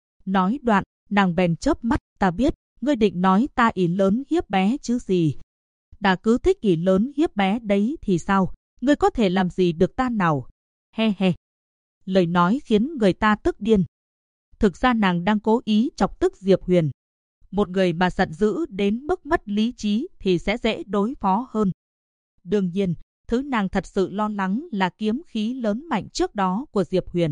Nói đoạn, nàng bèn chớp mắt, ta biết, ngươi định nói ta ỷ lớn hiếp bé chứ gì. Ta cứ thích ỷ lớn hiếp bé đấy thì sao, ngươi có thể làm gì được ta nào? He he. Lời nói khiến người ta tức điên. Thực ra nàng đang cố ý chọc tức Diệp Huyền. Một người mà giận dữ đến mức mất lý trí thì sẽ dễ đối phó hơn. Đương nhiên, Thứ nàng thật sự lo lắng là kiếm khí lớn mạnh trước đó của Diệp Huyền.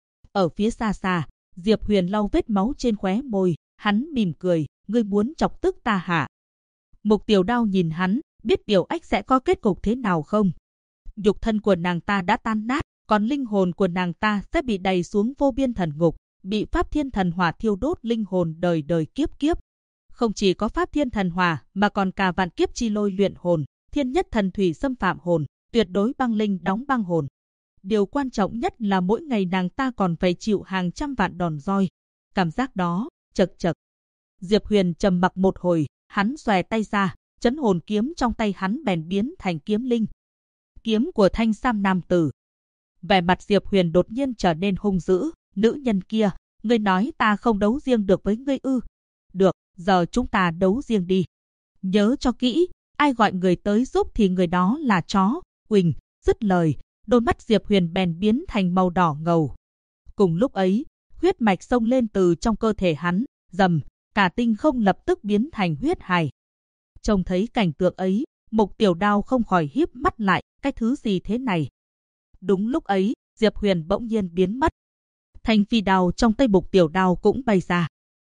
Ở phía xa xa, Diệp Huyền lau vết máu trên khóe môi, hắn mỉm cười, ngươi muốn chọc tức ta hả? Mục Tiểu Đao nhìn hắn, biết Tiểu Ách sẽ có kết cục thế nào không? Nhục thân của nàng ta đã tan nát, còn linh hồn của nàng ta sẽ bị đày xuống vô biên thần ngục, bị Pháp Thiên Thần Hỏa thiêu đốt linh hồn đời đời kiếp kiếp. Không chỉ có Pháp Thiên Thần Hỏa mà còn cả vạn kiếp chi lôi luyện hồn, thiên nhất thần thủy xâm phạm hồn, tuyệt đối băng linh đóng băng hồn. Điều quan trọng nhất là mỗi ngày nàng ta còn phải chịu hàng trăm vạn đòn roi. Cảm giác đó, chật chật. Diệp Huyền trầm mặc một hồi, hắn xòe tay ra, chấn hồn kiếm trong tay hắn bèn biến thành kiếm linh. Kiếm của thanh sam nam tử. Vẻ mặt Diệp Huyền đột nhiên trở nên hung dữ, nữ nhân kia, ngươi nói ta không đấu riêng được với ngươi ư? Được, giờ chúng ta đấu riêng đi. Nhớ cho kỹ, ai gọi người tới giúp thì người đó là chó. Quỳnh, dứt lời, đôi mắt Diệp Huyền bèn biến thành màu đỏ ngầu. Cùng lúc ấy, huyết mạch xông lên từ trong cơ thể hắn, rầm, cả tinh không lập tức biến thành huyết hài. Trông thấy cảnh tượng ấy, Mục Tiểu Đao không khỏi híp mắt lại, cái thứ gì thế này? Đúng lúc ấy, Diệp Huyền bỗng nhiên biến mất. Thanh phi đao trong tay Mục Tiểu Đao cũng bay ra.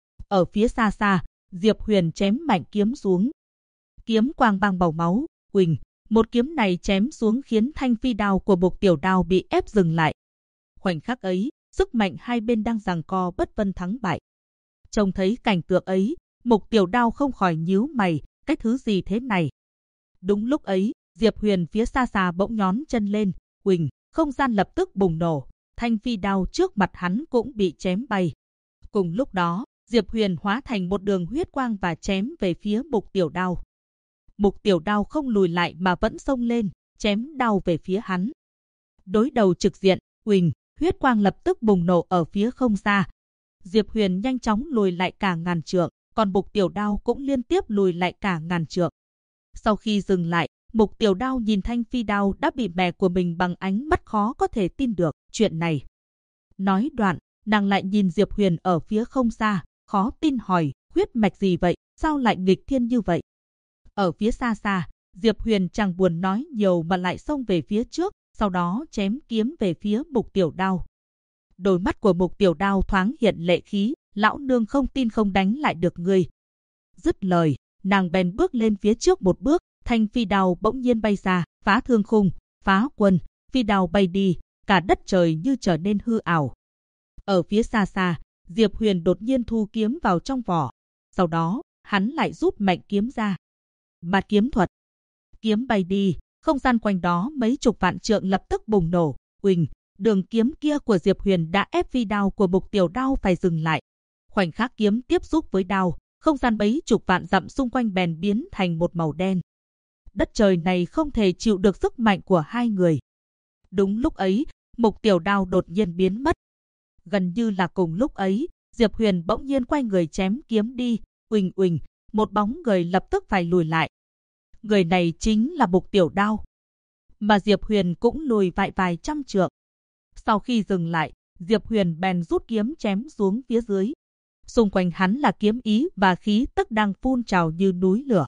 Ở phía xa xa, Diệp Huyền chém mạnh kiếm xuống. Kiếm quang băng bầu máu, Quỳnh, một kiếm này chém xuống khiến thanh phi đao của Mục Tiểu Đao bị ép dừng lại. Khoảnh khắc ấy, sức mạnh hai bên đang giằng co bất phân thắng bại. Trông thấy cảnh tượng ấy, Mục Tiểu Đao không khỏi nhíu mày, cái thứ gì thế này? Đúng lúc ấy, Diệp Huyền phía xa xa bỗng nhón chân lên, Quỳnh, không gian lập tức bùng nổ, thanh phi đao trước mặt hắn cũng bị chém bay. Cùng lúc đó, Diệp Huyền hóa thành một đường huyết quang và chém về phía Mục Tiểu Đao. Mục Tiểu Đao không lùi lại mà vẫn xông lên, chém đao về phía hắn. Đối đầu trực diện, Quỳnh, huyết quang lập tức bùng nổ ở phía không xa. Diệp Huyền nhanh chóng lùi lại cả ngàn trượng, còn Mục Tiểu Đao cũng liên tiếp lùi lại cả ngàn trượng. Sau khi dừng lại, Mục Tiểu Đao nhìn thanh phi đao đã bị mẹ của mình bằng ánh mắt khó có thể tin được chuyện này. Nói đoạn, nàng lại nhìn Diệp Huyền ở phía không xa, khó tin hỏi, huyết mạch gì vậy, sao lại nghịch thiên như vậy? Ở phía xa xa, Diệp Huyền chẳng buồn nói nhiều mà lại xông về phía trước, sau đó chém kiếm về phía Mục Tiểu Đao. Đôi mắt của Mục Tiểu Đao thoáng hiện lệ khí, lão nương không tin không đánh lại được ngươi. Dứt lời, nàng bèn bước lên phía trước một bước, thanh phi đao bỗng nhiên bay ra, phá thương khung, phá quân, phi đao bay đi, cả đất trời như trở nên hư ảo. Ở phía xa xa, Diệp Huyền đột nhiên thu kiếm vào trong vỏ, sau đó, hắn lại rút mạnh kiếm ra. Bạt kiếm thuật. Kiếm bay đi, không gian quanh đó mấy chục vạn trượng lập tức bùng nổ, Quỳnh, đường kiếm kia của Diệp Huyền đã ép phi đao của Mục Tiểu Đao phải dừng lại. Khoảnh khắc kiếm tiếp xúc với đao, không gian mấy chục vạn dặm xung quanh bèn biến thành một màu đen. Đất trời này không thể chịu được sức mạnh của hai người. Đúng lúc ấy, Mục Tiểu Đao đột nhiên biến mất. Gần như là cùng lúc ấy, Diệp Huyền bỗng nhiên quay người chém kiếm đi, uỳnh uỳnh, một bóng người lập tức phải lùi lại. Người này chính là Mục Tiểu Đao. Mà Diệp Huyền cũng lùi vài trăm trượng. Sau khi dừng lại, Diệp Huyền bèn rút kiếm chém xuống phía dưới. Xung quanh hắn là kiếm ý và khí tức đang phun trào như núi lửa.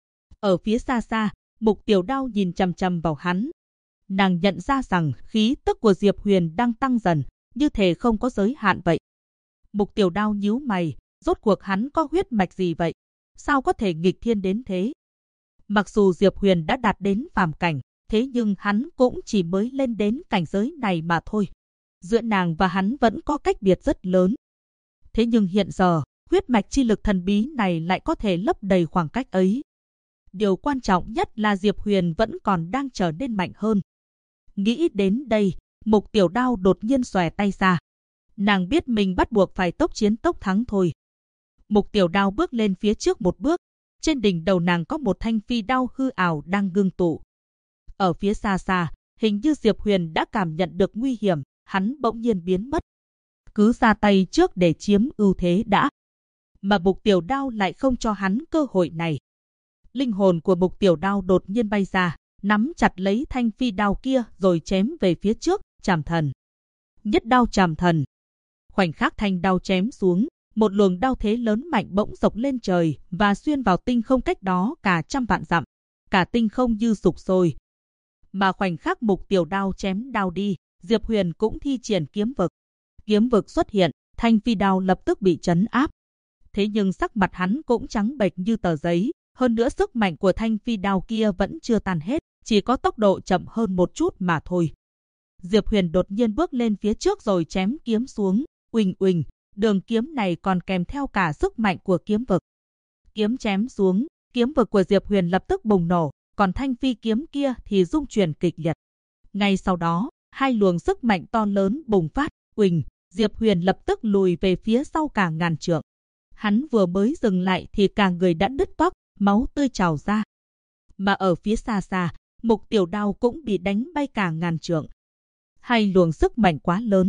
Ở phía xa xa, Mục Tiểu Đao nhìn chằm chằm vào hắn. Nàng nhận ra rằng khí tức của Diệp Huyền đang tăng dần, như thể không có giới hạn vậy. Mục Tiểu Đao nhíu mày, rốt cuộc hắn có huyết mạch gì vậy? Sao có thể nghịch thiên đến thế? Mặc dù Diệp Huyền đã đạt đến phàm cảnh, thế nhưng hắn cũng chỉ mới lên đến cảnh giới này mà thôi. Giữa nàng và hắn vẫn có cách biệt rất lớn. Thế nhưng hiện giờ, huyết mạch chi lực thần bí này lại có thể lấp đầy khoảng cách ấy. Điều quan trọng nhất là Diệp Huyền vẫn còn đang trở nên mạnh hơn. Nghĩ đến đây, Mục Tiểu Đao đột nhiên xòe tay ra. Nàng biết mình bắt buộc phải tốc chiến tốc thắng thôi. Mục Tiểu Đao bước lên phía trước một bước. Trên đỉnh đầu nàng có một thanh phi đao hư ảo đang ngưng tụ. Ở phía xa xa, hình như Diệp Huyền đã cảm nhận được nguy hiểm, hắn bỗng nhiên biến mất. Cứ ra tay trước để chiếm ưu thế đã. Mà Mục Tiểu Đao lại không cho hắn cơ hội này. Linh hồn của Mục Tiểu Đao đột nhiên bay ra, nắm chặt lấy thanh phi đao kia rồi chém về phía trước, Trảm Thần. Nhất đao Trảm Thần. Khoảnh khắc thanh đao chém xuống, một luồng đao thế lớn mạnh bỗng dọc lên trời và xuyên vào tinh không cách đó cả trăm vạn dặm. Cả tinh không như sục sôi. Mà khoảnh khắc Mục Tiểu Đao chém đao đi, Diệp Huyền cũng thi triển kiếm vực. Kiếm vực xuất hiện, thanh phi đao lập tức bị trấn áp. Thế nhưng sắc mặt hắn cũng trắng bệch như tờ giấy, hơn nữa sức mạnh của thanh phi đao kia vẫn chưa tan hết, chỉ có tốc độ chậm hơn một chút mà thôi. Diệp Huyền đột nhiên bước lên phía trước rồi chém kiếm xuống, uỳnh uỳnh, đường kiếm này còn kèm theo cả sức mạnh của kiếm vực. Kiếm chém xuống, kiếm vực của Diệp Huyền lập tức bùng nổ, còn thanh phi kiếm kia thì rung chuyển kịch liệt. Ngay sau đó, hai luồng sức mạnh to lớn bùng phát, uỳnh, Diệp Huyền lập tức lùi về phía sau cả ngàn trượng. Hắn vừa mới dừng lại thì cả người đã đứt toác, máu tươi trào ra. Mà ở phía xa xa, Mục Tiểu Đao cũng bị đánh bay cả ngàn trượng. Hai luồng sức mạnh quá lớn.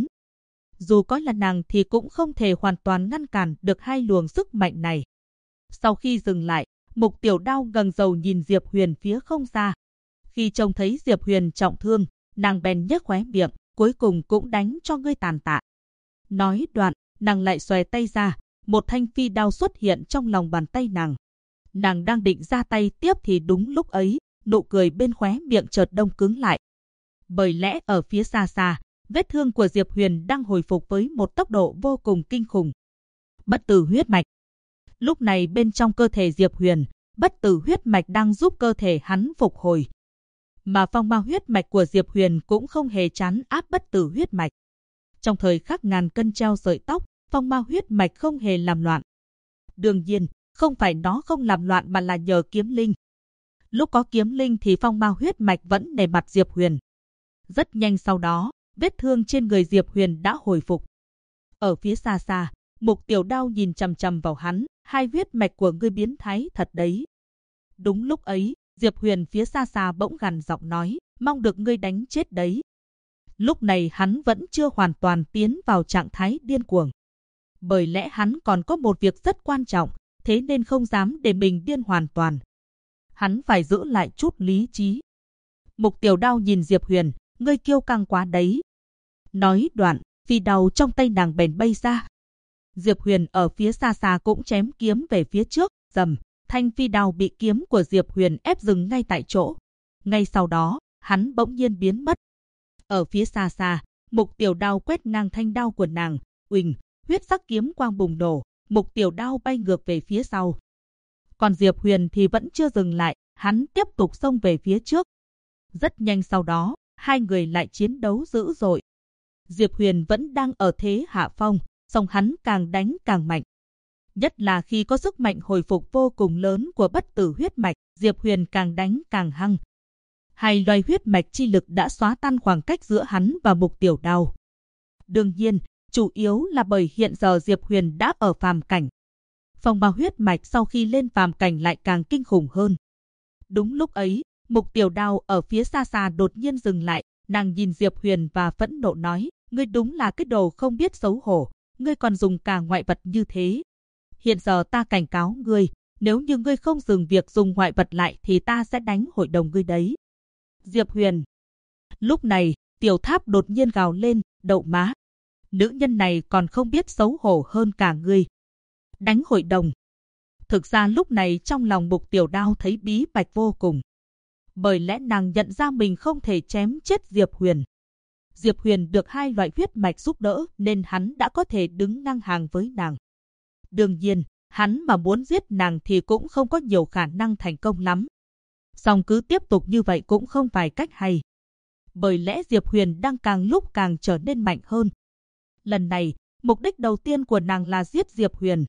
Dù có là nàng thì cũng không thể hoàn toàn ngăn cản được hai luồng sức mạnh này. Sau khi dừng lại, Mục Tiểu Đao ngẩng đầu nhìn Diệp Huyền phía không xa. Khi trông thấy Diệp Huyền trọng thương, nàng bèn nhếch khóe miệng, cuối cùng cũng đánh cho ngươi tàn tạ. Nói đoạn, nàng lại xòe tay ra, một thanh phi đao xuất hiện trong lòng bàn tay nàng. Nàng đang định ra tay tiếp thì đúng lúc ấy, nụ cười bên khóe miệng chợt đông cứng lại. Bởi lẽ ở phía xa xa, vết thương của Diệp Huyền đang hồi phục với một tốc độ vô cùng kinh khủng. Bất tử huyết mạch. Lúc này bên trong cơ thể Diệp Huyền, bất tử huyết mạch đang giúp cơ thể hắn phục hồi. Mà phong ma huyết mạch của Diệp Huyền cũng không hề chán áp bất tử huyết mạch. Trong thời khắc ngàn cân treo sợi tóc, phong ma huyết mạch không hề làm loạn. Đương nhiên, không phải nó không làm loạn mà là nhờ kiếm linh. Lúc có kiếm linh thì phong ma huyết mạch vẫn nề mặt Diệp Huyền. Rất nhanh sau đó, vết thương trên người Diệp Huyền đã hồi phục. Ở phía xa xa, Mục Tiểu Đao nhìn chằm chằm vào hắn, hai huyết mạch của ngươi biến thái thật đấy. Đúng lúc ấy, Diệp Huyền phía xa xa bỗng gằn giọng nói, mong được ngươi đánh chết đấy. Lúc này hắn vẫn chưa hoàn toàn tiến vào trạng thái điên cuồng. Bởi lẽ hắn còn có một việc rất quan trọng, thế nên không dám để mình điên hoàn toàn. Hắn phải giữ lại chút lý trí. Mục Tiểu Đao nhìn Diệp Huyền, ngươi kiêu căng quá đấy. Nói đoạn, phi đao trong tay nàng bèn bay ra. Diệp Huyền ở phía xa xa cũng chém kiếm về phía trước, rầm, thanh phi đao bị kiếm của Diệp Huyền ép dừng ngay tại chỗ. Ngay sau đó, hắn bỗng nhiên biến mất. Ở phía xa xa, Mục Tiểu Đao quét ngang thanh đao của nàng, uỳnh, huyết sắc kiếm quang bùng nổ, Mục Tiểu Đao bay ngược về phía sau. Còn Diệp Huyền thì vẫn chưa dừng lại, hắn tiếp tục xông về phía trước. Rất nhanh sau đó, hai người lại chiến đấu dữ dội. Diệp Huyền vẫn đang ở thế hạ phong, song hắn càng đánh càng mạnh. Nhất là khi có sức mạnh hồi phục vô cùng lớn của bất tử huyết mạch, Diệp Huyền càng đánh càng hăng. Hai loài huyết mạch chi lực đã xóa tan khoảng cách giữa hắn và Mục Tiểu Đao. Đương nhiên, chủ yếu là bởi hiện giờ Diệp Huyền đã ở phàm cảnh. Phong ma huyết mạch sau khi lên phàm cảnh lại càng kinh khủng hơn. Đúng lúc ấy, Mục Tiểu Đao ở phía xa xa đột nhiên dừng lại, nàng nhìn Diệp Huyền và phẫn nộ nói, ngươi đúng là cái đồ không biết xấu hổ, ngươi còn dùng cả ngoại vật như thế. Hiện giờ ta cảnh cáo ngươi, nếu như ngươi không dừng việc dùng ngoại vật lại thì ta sẽ đánh hội đồng ngươi đấy. Diệp Huyền. Lúc này, Tiểu Tháp đột nhiên gào lên, đậu má. Nữ nhân này còn không biết xấu hổ hơn cả ngươi. Đánh hội đồng. Thực ra lúc này trong lòng Mục Tiểu Đao thấy bí bạch vô cùng. Bởi lẽ nàng nhận ra mình không thể chém chết Diệp Huyền. Diệp Huyền được hai loại huyết mạch giúp đỡ nên hắn đã có thể đứng ngang hàng với nàng. Đương nhiên, hắn mà muốn giết nàng thì cũng không có nhiều khả năng thành công lắm. Song cứ tiếp tục như vậy cũng không phải cách hay. Bởi lẽ Diệp Huyền đang càng lúc càng trở nên mạnh hơn. Lần này, mục đích đầu tiên của nàng là giết Diệp Huyền.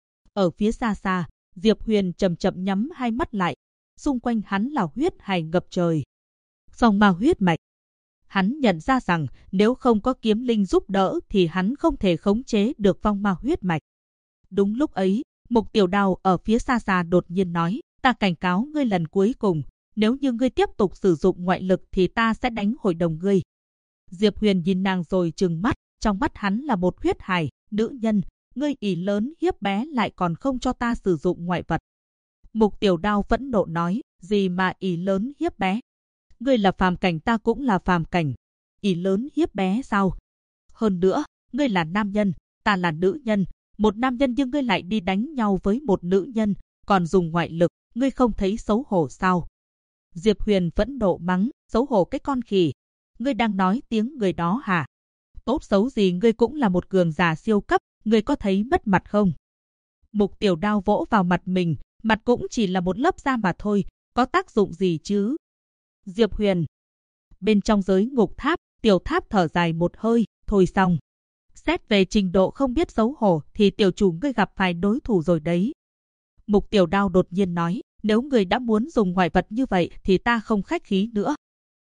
Ở phía xa xa, Diệp Huyền chậm chậm nhắm hai mắt lại. Xung quanh hắn là huyết hải ngập trời. Phong ma huyết mạch. Hắn nhận ra rằng nếu không có kiếm linh giúp đỡ thì hắn không thể khống chế được phong ma huyết mạch. Đúng lúc ấy, Mục Tiểu Đao ở phía xa xa đột nhiên nói, ta cảnh cáo ngươi lần cuối cùng, nếu như ngươi tiếp tục sử dụng ngoại lực thì ta sẽ đánh hội đồng ngươi. Diệp Huyền nhìn nàng rồi trừng mắt, trong mắt hắn là một huyết hải, nữ nhân, ngươi ỷ lớn hiếp bé lại còn không cho ta sử dụng ngoại vật. Mục Tiểu Đao phẫn nộ nói, gì mà ỷ lớn hiếp bé? Ngươi là phàm cảnh, ta cũng là phàm cảnh. Ỷ lớn hiếp bé sao? Hơn nữa, ngươi là nam nhân, ta là nữ nhân. Một nam nhân nhưng ngươi lại đi đánh nhau với một nữ nhân, còn dùng ngoại lực, ngươi không thấy xấu hổ sao? Diệp Huyền phẫn nộ mắng, xấu hổ cái con khỉ. Ngươi đang nói tiếng người đó hả? Tốt xấu gì ngươi cũng là một cường giả siêu cấp, ngươi có thấy mất mặt không? Mục Tiểu Đao vỗ vào mặt mình, mặt cũng chỉ là một lớp da mà thôi, có tác dụng gì chứ? Diệp Huyền. Bên trong giới ngục tháp, Tiểu Tháp thở dài một hơi, thôi xong. Xét về trình độ không biết xấu hổ thì tiểu chủ ngươi gặp phải đối thủ rồi đấy. Mục Tiểu Đao đột nhiên nói, nếu ngươi đã muốn dùng ngoại vật như vậy thì ta không khách khí nữa.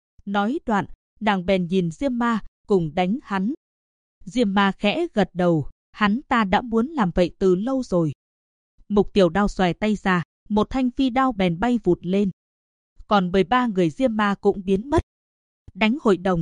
Nói đoạn, nàng bèn nhìn Diêm Ma, cùng đánh hắn. Diêm Ma khẽ gật đầu, hắn ta đã muốn làm vậy từ lâu rồi. Mục Tiểu Đao xòe tay ra, một thanh phi đao bèn bay vụt lên. Còn 13 người Diêm Ma cũng biến mất. Đánh hội đồng.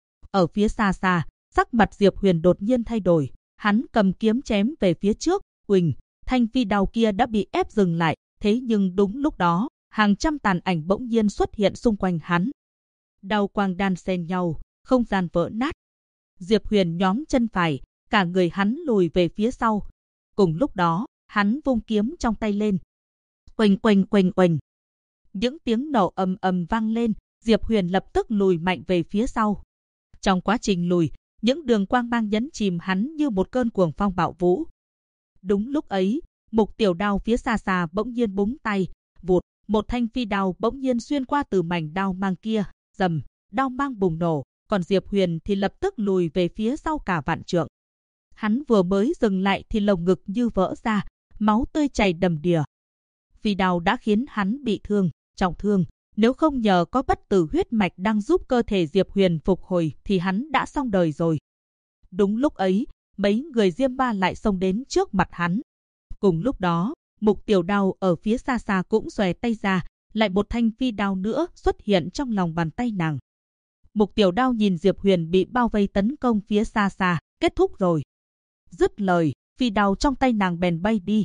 Ở phía xa xa, sắc mặt Diệp Huyền đột nhiên thay đổi, hắn cầm kiếm chém về phía trước, uỳnh, thanh phi đao kia đã bị ép dừng lại, thế nhưng đúng lúc đó, hàng trăm tàn ảnh bỗng nhiên xuất hiện xung quanh hắn. Đao quang đan xen nhau, không gian vỡ nát. Diệp Huyền nhón chân phải, cả người hắn lùi về phía sau. Cùng lúc đó, hắn vung kiếm trong tay lên. Oanh oanh oanh oanh. Những tiếng nổ ầm ầm vang lên, Diệp Huyền lập tức lùi mạnh về phía sau. Trong quá trình lùi, những đường quang mang nhấn chìm hắn như một cơn cuồng phong bạo vũ. Đúng lúc ấy, Mục Tiểu Đao phía xa xa bỗng nhiên búng tay, vụt, một thanh phi đao bỗng nhiên xuyên qua từ mảnh đao mang kia, rầm, đao mang bùng nổ, còn Diệp Huyền thì lập tức lùi về phía sau cả vạn trượng. Hắn vừa mới dừng lại thì lồng ngực như vỡ ra, máu tươi chảy đầm đìa. Phi đao đã khiến hắn bị thương, trọng thương. Nếu không nhờ có bất tử huyết mạch đang giúp cơ thể Diệp Huyền phục hồi thì hắn đã xong đời rồi. Đúng lúc ấy, mấy người Diêm Ma lại xông đến trước mặt hắn. Cùng lúc đó, Mục Tiểu Đao ở phía xa xa cũng xòe tay ra, lại một thanh phi đao nữa xuất hiện trong lòng bàn tay nàng. Mục Tiểu Đao nhìn Diệp Huyền bị bao vây tấn công phía xa xa, kết thúc rồi. Dứt lời, phi đao trong tay nàng bèn bay đi.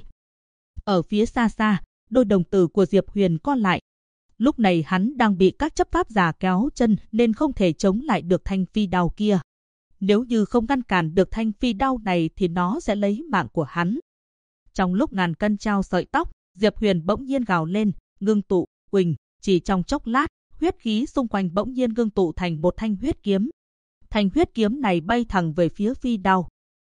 Ở phía xa xa, đôi đồng tử của Diệp Huyền co lại. Lúc này hắn đang bị các chấp pháp giả kéo chân nên không thể chống lại được thanh phi đao kia. Nếu như không ngăn cản được thanh phi đao này thì nó sẽ lấy mạng của hắn. Trong lúc ngàn cân treo sợi tóc, Diệp Huyền bỗng nhiên gào lên, ngưng tụ, uỳnh, chỉ trong chốc lát, huyết khí xung quanh bỗng nhiên ngưng tụ thành một thanh huyết kiếm. Thanh huyết kiếm này bay thẳng về phía phi đao.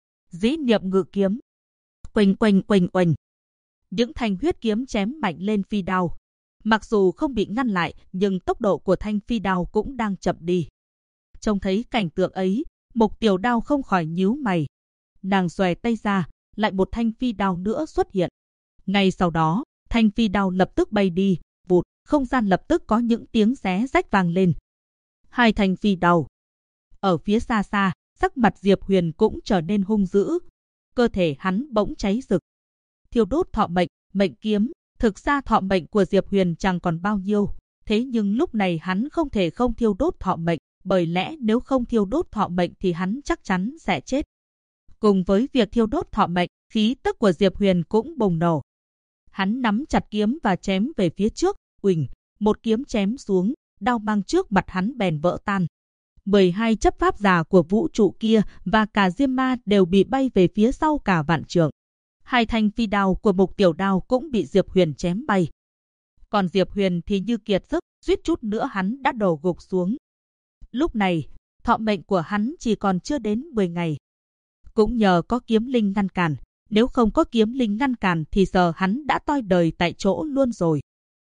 Dĩ niệm ngự kiếm. Quỳnh quỳnh quỳnh quỳnh. Những thanh huyết kiếm chém mạnh lên phi đao. Mặc dù không bị ngăn lại, nhưng tốc độ của thanh phi đao cũng đang chậm đi. Trông thấy cảnh tượng ấy, Mục Tiểu Đao không khỏi nhíu mày. Nàng xòe tay ra, lại một thanh phi đao nữa xuất hiện. Ngay sau đó, thanh phi đao lập tức bay đi, vụt, không gian lập tức có những tiếng xé rách vang lên. Hai thanh phi đao. Ở phía xa xa, sắc mặt Diệp Huyền cũng trở nên hung dữ. Cơ thể hắn bỗng cháy rực. Thiêu đốt thọ mệnh, mệnh kiếm. Thực ra thọ mệnh của Diệp Huyền chẳng còn bao nhiêu, thế nhưng lúc này hắn không thể không thiêu đốt thọ mệnh, bởi lẽ nếu không thiêu đốt thọ mệnh thì hắn chắc chắn sẽ chết. Cùng với việc thiêu đốt thọ mệnh, khí tức của Diệp Huyền cũng bùng nổ. Hắn nắm chặt kiếm và chém về phía trước, uỳnh, một kiếm chém xuống, đao mang trước mặt hắn bèn vỡ tan. 12 chấp pháp giả của vũ trụ kia và cả Diêm Ma đều bị bay về phía sau cả vạn trượng. Hai thanh phi đao của Mục Tiểu Đao cũng bị Diệp Huyền chém bay. Còn Diệp Huyền thì như kiệt sức, suýt chút nữa hắn đã đổ gục xuống. Lúc này, thọ mệnh của hắn chỉ còn chưa đến 10 ngày. Cũng nhờ có kiếm linh ngăn cản, nếu không có kiếm linh ngăn cản thì giờ hắn đã toi đời tại chỗ luôn rồi.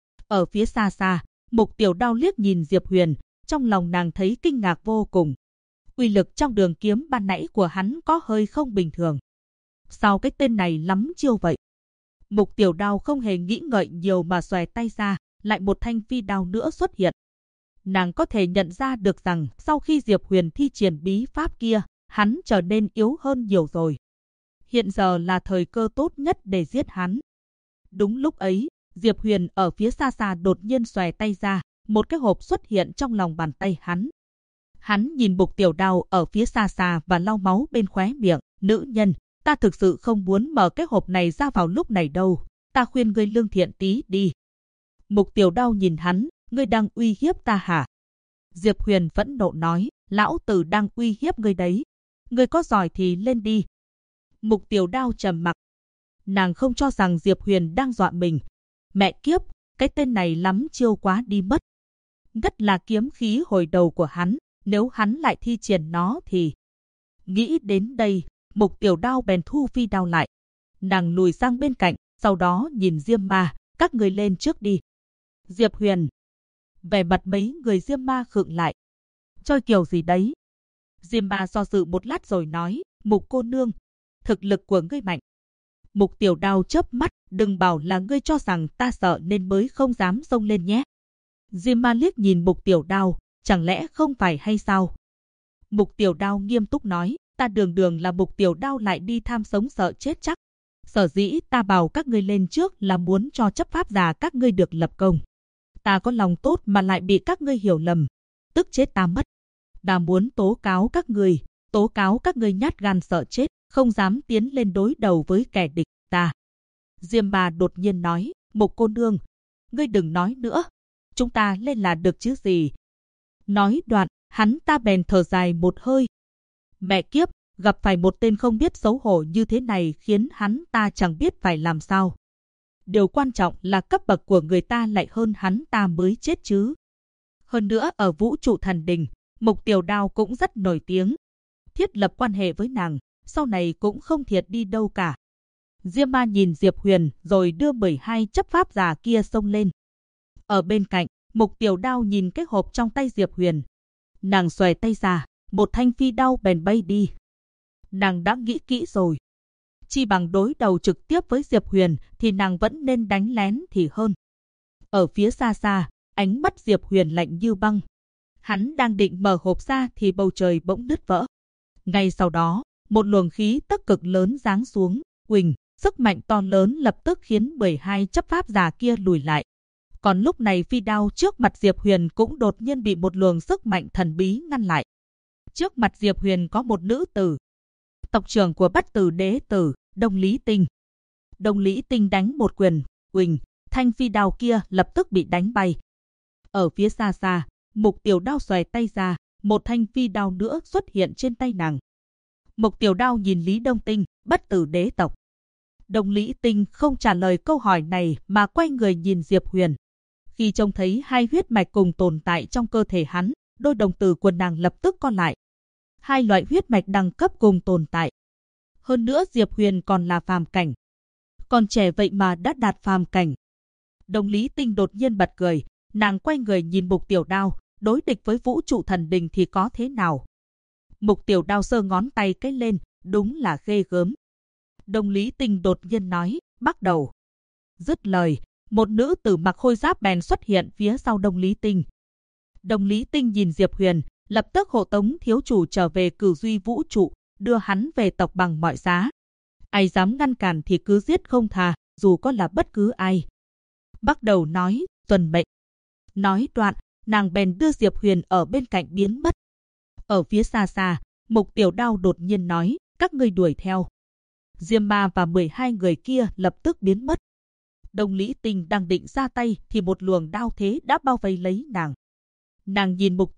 Ở phía xa xa, Mục Tiểu Đao liếc nhìn Diệp Huyền, trong lòng nàng thấy kinh ngạc vô cùng. Uy lực trong đường kiếm ban nãy của hắn có hơi không bình thường. Sao cái tên này lắm chiêu vậy? Mục Tiểu Đao không hề nghĩ ngợi nhiều mà xòe tay ra, lại một thanh phi đao nữa xuất hiện. Nàng có thể nhận ra được rằng sau khi Diệp Huyền thi triển bí pháp kia, hắn trở nên yếu hơn nhiều rồi. Hiện giờ là thời cơ tốt nhất để giết hắn. Đúng lúc ấy, Diệp Huyền ở phía xa xa đột nhiên xòe tay ra, một cái hộp xuất hiện trong lòng bàn tay hắn. Hắn nhìn Mục Tiểu Đao ở phía xa xa và lau máu bên khóe miệng, nữ nhân. Ta thực sự không muốn mở cái hộp này ra vào lúc này đâu. Ta khuyên ngươi lương thiện tí đi. Mục Tiểu Đao nhìn hắn, ngươi đang uy hiếp ta hả? Diệp Huyền phẫn nộ nói, lão tử đang uy hiếp ngươi đấy. Ngươi có giỏi thì lên đi. Mục Tiểu Đao trầm mặc. Nàng không cho rằng Diệp Huyền đang dọa mình. Mẹ kiếp, cái tên này lắm chiêu quá đi mất. Nhất là kiếm khí hồi đầu của hắn, nếu hắn lại thi triển nó thì... Nghĩ đến đây, Mục Tiểu Đao bèn thu phi đao lại. Nàng lùi sang bên cạnh, sau đó nhìn Diêm Ma, các người lên trước đi. Diệp Huyền. Vẻ mặt mấy người Diêm Ma khựng lại. Chơi kiểu gì đấy? Diêm Ma do dự một lát rồi nói, Mục cô nương, thực lực của ngươi mạnh. Mục Tiểu Đao chớp mắt, đừng bảo là ngươi cho rằng ta sợ nên mới không dám xông lên nhé. Diêm Ma liếc nhìn Mục Tiểu Đao, chẳng lẽ không phải hay sao? Mục Tiểu Đao nghiêm túc nói, ta đường đường là Mục Tiểu Đao lại đi tham sống sợ chết chắc. Sở dĩ ta bảo các ngươi lên trước là muốn cho chấp pháp giả các ngươi được lập công. Ta có lòng tốt mà lại bị các ngươi hiểu lầm, tức chết ta mất. Ta muốn tố cáo các ngươi nhát gan sợ chết, không dám tiến lên đối đầu với kẻ địch ta. Diêm Ma đột nhiên nói, Mục cô nương, ngươi đừng nói nữa, chúng ta lên là được chứ gì. Nói đoạn, hắn ta bèn thở dài một hơi. Mẹ kiếp, gặp phải một tên không biết xấu hổ như thế này khiến hắn ta chẳng biết phải làm sao. Điều quan trọng là cấp bậc của người ta lại hơn hắn ta mới chết chứ. Hơn nữa ở Vũ Trụ Thần Đình, Mục Tiểu Đao cũng rất nổi tiếng. Thiết lập quan hệ với nàng, sau này cũng không thiệt đi đâu cả. Diêm Ma nhìn Diệp Huyền rồi đưa 12 chấp pháp giả kia xông lên. Ở bên cạnh, Mục Tiểu Đao nhìn cái hộp trong tay Diệp Huyền. Nàng xòe tay ra, một thanh phi đao bèn bay đi. Nàng đã nghĩ kỹ rồi. Chi bằng đối đầu trực tiếp với Diệp Huyền thì nàng vẫn nên đánh lén thì hơn. Ở phía xa xa, ánh mắt Diệp Huyền lạnh như băng. Hắn đang định mở hộp ra thì bầu trời bỗng nứt vỡ. Ngay sau đó, một luồng khí tức cực lớn giáng xuống, huỳnh, sức mạnh to lớn lập tức khiến 12 chấp pháp giả kia lùi lại. Còn lúc này phi đao trước mặt Diệp Huyền cũng đột nhiên bị một luồng sức mạnh thần bí ngăn lại. Trước mặt Diệp Huyền có một nữ tử, tộc trưởng của Bất Tử Đế Tử, Đông Lý Tinh. Đông Lý Tinh đánh một quyền, huỳnh, thanh phi đao kia lập tức bị đánh bay. Ở phía xa xa, Mục Tiểu Đao xòe tay ra, một thanh phi đao nữa xuất hiện trên tay nàng. Mục Tiểu Đao nhìn Lý Đông Tinh, Bất Tử Đế tộc. Đông Lý Tinh không trả lời câu hỏi này mà quay người nhìn Diệp Huyền. Khi trông thấy hai huyết mạch cùng tồn tại trong cơ thể hắn, đôi đồng tử của nàng lập tức co lại. Hai loại huyết mạch đẳng cấp cùng tồn tại. Hơn nữa Diệp Huyền còn là phàm cảnh. Còn trẻ vậy mà đã đạt phàm cảnh. Đông Lý Tinh đột nhiên bật cười, nàng quay người nhìn Mục Tiểu Đao, đối địch với Vũ Trụ Thần Đình thì có thế nào? Mục Tiểu Đao giơ ngón tay cái lên, đúng là ghê gớm. Đông Lý Tinh đột nhiên nói, bắt đầu. Dứt lời, một nữ tử mặc khôi giáp bèn xuất hiện phía sau Đông Lý Tinh. Đông Lý Tinh nhìn Diệp Huyền, lập tức hộ tống thiếu chủ trở về Cửu Duy Vũ Trụ, đưa hắn về tộc bằng mọi giá. Ai dám ngăn cản thì cứ giết không tha, dù có là bất cứ ai. Bắt đầu nói, tuần mệnh. Nói đoạn, nàng bèn đưa Diệp Huyền ở bên cạnh biến mất. Ở phía xa xa, Mục Tiểu Đao đột nhiên nói, các ngươi đuổi theo. Diêm Ma và 12 người kia lập tức biến mất. Đông Lý Tinh đang định ra tay thì một luồng đao thế đã bao vây lấy nàng. Nàng nhìn Mục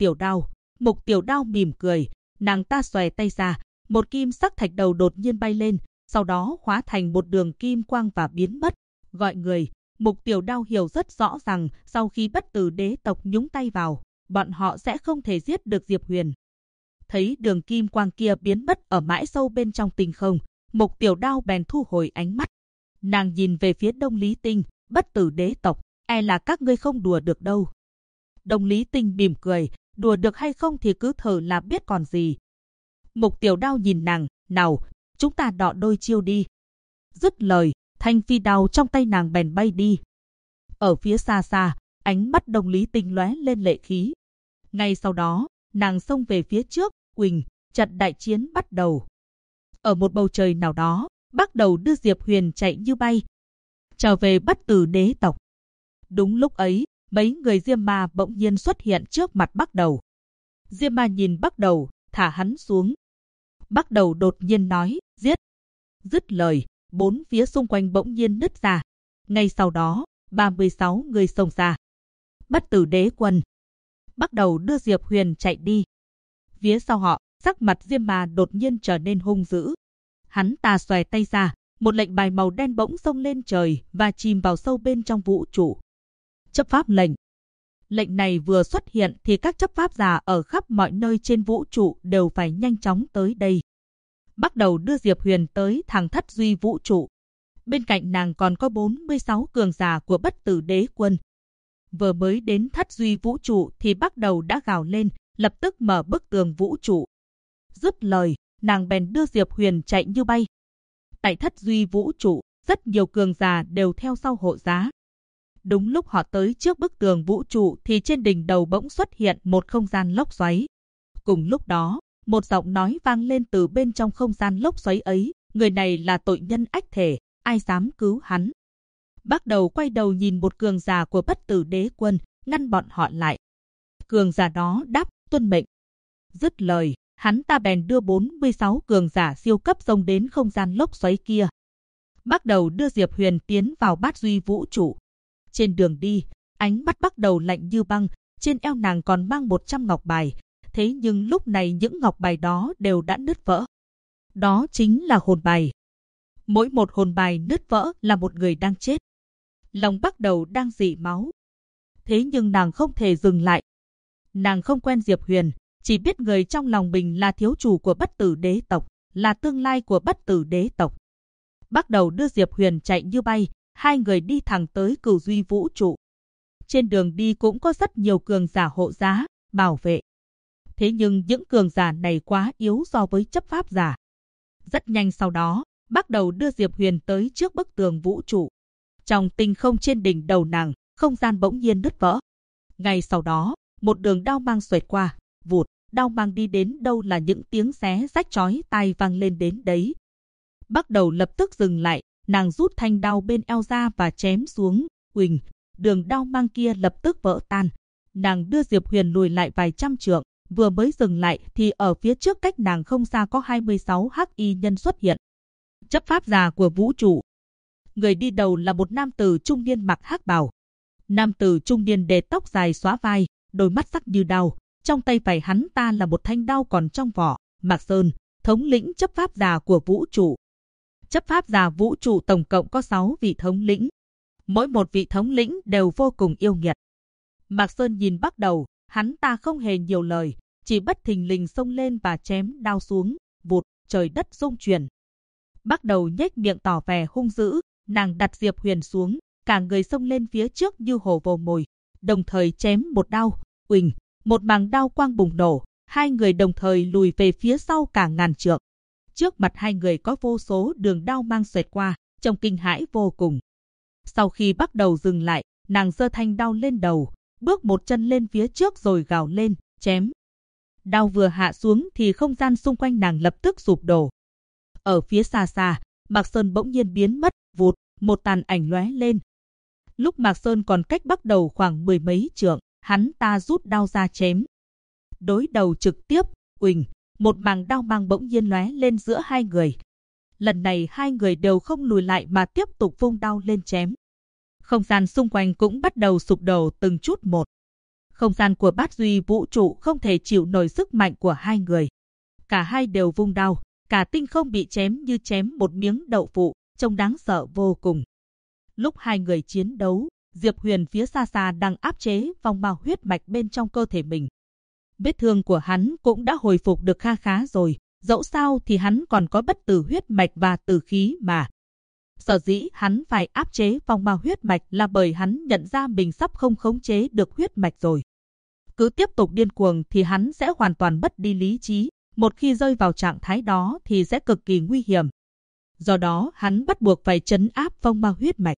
Tiểu Đao mỉm cười, nàng ta xòe tay ra, một kim sắc thạch đầu đột nhiên bay lên, sau đó hóa thành một đường kim quang và biến mất. Gọi người, Mục Tiểu Đao hiểu rất rõ rằng sau khi Bất Tử Đế tộc nhúng tay vào, bọn họ sẽ không thể giết được Diệp Huyền. Thấy đường kim quang kia biến mất ở mãi sâu bên trong tinh không, Mục Tiểu Đao bèn thu hồi ánh mắt. Nàng nhìn về phía Đông Lý Tinh, Bất Tử Đế tộc, e là các ngươi không đùa được đâu. Đông Lý Tinh mỉm cười, đùa được hay không thì cứ thử là biết còn gì. Mục Tiểu Đao nhìn nàng, nào, chúng ta đọ đôi chiêu đi. Dứt lời, thanh phi đao trong tay nàng bèn bay đi. Ở phía xa xa, ánh mắt Đông Lý Tinh lóe lên lệ khí. Ngay sau đó, nàng xông về phía trước, huỳnh, trận đại chiến bắt đầu. Ở một bầu trời nào đó, bắt đầu đưa Diệp Huyền chạy như bay, trở về Bất Tử Đế tộc. Đúng lúc ấy, mấy người Diêm Ma bỗng nhiên xuất hiện trước mặt Bắc Đầu. Diêm Ma nhìn Bắc Đầu, thả hắn xuống. Bắc Đầu đột nhiên nói, giết. Dứt lời, bốn phía xung quanh bỗng nhiên nứt ra. Ngay sau đó, 36 người xông ra. Bất Tử Đế quân. Bắc Đầu đưa Diệp Huyền chạy đi. Phía sau họ, sắc mặt Diêm Ma đột nhiên trở nên hung dữ. Hắn ta xòe tay ra, một lệnh bài màu đen bỗng xông lên trời và chìm vào sâu bên trong vũ trụ. Chấp pháp lệnh. Lệnh này vừa xuất hiện thì các chấp pháp giả ở khắp mọi nơi trên vũ trụ đều phải nhanh chóng tới đây. Bắt đầu đưa Diệp Huyền tới thẳng Thất Duy vũ trụ. Bên cạnh nàng còn có 46 cường giả của Bất Tử Đế Quân. Vừa mới đến Thất Duy vũ trụ thì bắt đầu đã gào lên, lập tức mở bức tường vũ trụ. Dứt lời, nàng bèn đưa Diệp Huyền chạy như bay. Tại Thất Duy vũ trụ, rất nhiều cường giả đều theo sau hộ giá. Đúng lúc họ tới trước bức tường vũ trụ thì trên đỉnh đầu bỗng xuất hiện một không gian lốc xoáy. Cùng lúc đó, một giọng nói vang lên từ bên trong không gian lốc xoáy ấy, người này là tội nhân ách thể, ai dám cứu hắn. Bắt đầu quay đầu nhìn một cường giả của Bất Tử Đế Quân, ngăn bọn họ lại. Cường giả đó đáp, tuân mệnh. Dứt lời, hắn ta bèn đưa 46 cường giả siêu cấp xông đến không gian lốc xoáy kia. Bắt đầu đưa Diệp Huyền tiến vào Bát Duy vũ trụ. Trên đường đi, ánh mắt bắt đầu lạnh như băng, trên eo nàng còn mang 100 ngọc bài. Thế nhưng lúc này những ngọc bài đó đều đã nứt vỡ. Đó chính là hồn bài. Mỗi một hồn bài nứt vỡ là một người đang chết. Lòng bắt đầu đang rỉ máu. Thế nhưng nàng không thể dừng lại. Nàng không quen Diệp Huyền, chỉ biết người trong lòng mình là thiếu chủ của Bất Tử Đế tộc, là tương lai của Bất Tử Đế tộc. Bắt đầu đưa Diệp Huyền chạy như bay, hai người đi thẳng tới Cửu Duy vũ trụ. Trên đường đi cũng có rất nhiều cường giả hộ giá, bảo vệ. Thế nhưng những cường giả này quá yếu so với chấp pháp giả. Rất nhanh sau đó, bắt đầu đưa Diệp Huyền tới trước bức tường vũ trụ. Trong tinh không trên đỉnh đầu nàng, không gian bỗng nhiên nứt vỡ. Ngay sau đó, một đường đao mang xoẹt qua, vụt, đao mang đi đến đâu là những tiếng xé rách chói tai vang lên đến đấy. Bắt đầu lập tức dừng lại, nàng rút thanh đao bên eo ra và chém xuống, huỳnh, đường đao mang kia lập tức vỡ tan. Nàng đưa Diệp Huyền lùi lại vài trăm trượng, vừa mới dừng lại thì ở phía trước cách nàng không xa có 26 hắc y nhân xuất hiện. Chấp pháp giả của vũ trụ. Người đi đầu là một nam tử trung niên mặc hắc bào. Nam tử trung niên để tóc dài xóa vai, đôi mắt sắc như đao, trong tay phải hắn ta là một thanh đao còn trong vỏ. Mạc Sơn, thống lĩnh chấp pháp giả của vũ trụ. Chấp pháp giả vũ trụ tổng cộng có 6 vị thống lĩnh. Mỗi một vị thống lĩnh đều vô cùng yêu nghiệt. Mạc Sơn nhìn bắt đầu, hắn ta không hề nhiều lời, chỉ bất thình lình xông lên và chém đao xuống, vụt, trời đất rung chuyển. Bắt đầu nhếch miệng tỏ vẻ hung dữ, nàng đặt Diệp Huyền xuống, cả người xông lên phía trước như hổ vồ mồi, đồng thời chém một đao, uỳnh, một màng đao quang bùng nổ, hai người đồng thời lùi về phía sau cả ngàn trượng. Trước mặt hai người có vô số đường đao mang xoẹt qua, trông kinh hãi vô cùng. Sau khi bắt đầu dừng lại, nàng giơ thanh đao lên đầu, bước một chân lên phía trước rồi gào lên, chém. Đao vừa hạ xuống thì không gian xung quanh nàng lập tức sụp đổ. Ở phía xa xa, Mạc Sơn bỗng nhiên biến mất, vụt, một tàn ảnh lóe lên. Lúc Mạc Sơn còn cách bắt đầu khoảng 10 mấy trượng, hắn ta rút đao ra chém. Đối đầu trực tiếp, uỳnh, một màng đao mang bỗng nhiên lóe lên giữa hai người. Lần này hai người đều không lùi lại mà tiếp tục vung đao lên chém. Không gian xung quanh cũng bắt đầu sụp đổ từng chút một. Không gian của Bát Duy vũ trụ không thể chịu nổi sức mạnh của hai người. Cả hai đều vung đao, cả tinh không bị chém như chém một miếng đậu phụ, trông đáng sợ vô cùng. Lúc hai người chiến đấu, Diệp Huyền phía xa xa đang áp chế phong ma huyết mạch bên trong cơ thể mình. Vết thương của hắn cũng đã hồi phục được kha khá rồi, dẫu sao thì hắn còn có bất tử huyết mạch và tử khí mà. Sở dĩ hắn phải áp chế phong ma huyết mạch là bởi hắn nhận ra mình sắp không khống chế được huyết mạch rồi. Cứ tiếp tục điên cuồng thì hắn sẽ hoàn toàn mất đi lý trí, một khi rơi vào trạng thái đó thì sẽ cực kỳ nguy hiểm. Do đó hắn bắt buộc phải trấn áp phong ma huyết mạch.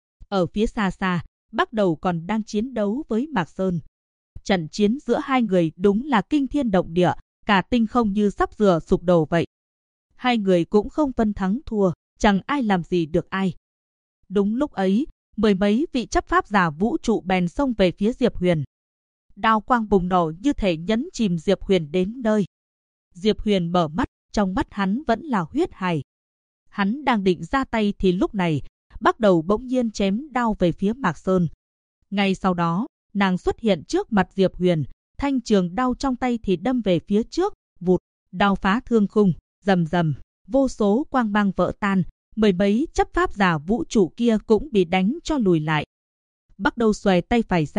Ở phía xa xa, bắt đầu còn đang chiến đấu với Mạc Sơn. Trận chiến giữa hai người đúng là kinh thiên động địa, cả tinh không như sắp sửa sụp đổ vậy. Hai người cũng không phân thắng thua, chẳng ai làm gì được ai. Đúng lúc ấy, mười mấy vị chấp pháp giả vũ trụ bèn xông về phía Diệp Huyền. Đao quang bùng nổ như thể nhấn chìm Diệp Huyền đến nơi. Diệp Huyền mở mắt, trong mắt hắn vẫn là huyết hài. Hắn đang định ra tay thì lúc này, bắt đầu bỗng nhiên chém đao về phía Mạc Sơn. Ngay sau đó, nàng xuất hiện trước mặt Diệp Huyền, thanh trường đao trong tay thì đâm về phía trước, vụt, đao phá thương khung, rầm rầm, vô số quang mang vỡ tan, mười mấy chấp pháp giả vũ trụ kia cũng bị đánh cho lùi lại. Bắt đầu xòe tay phải ra,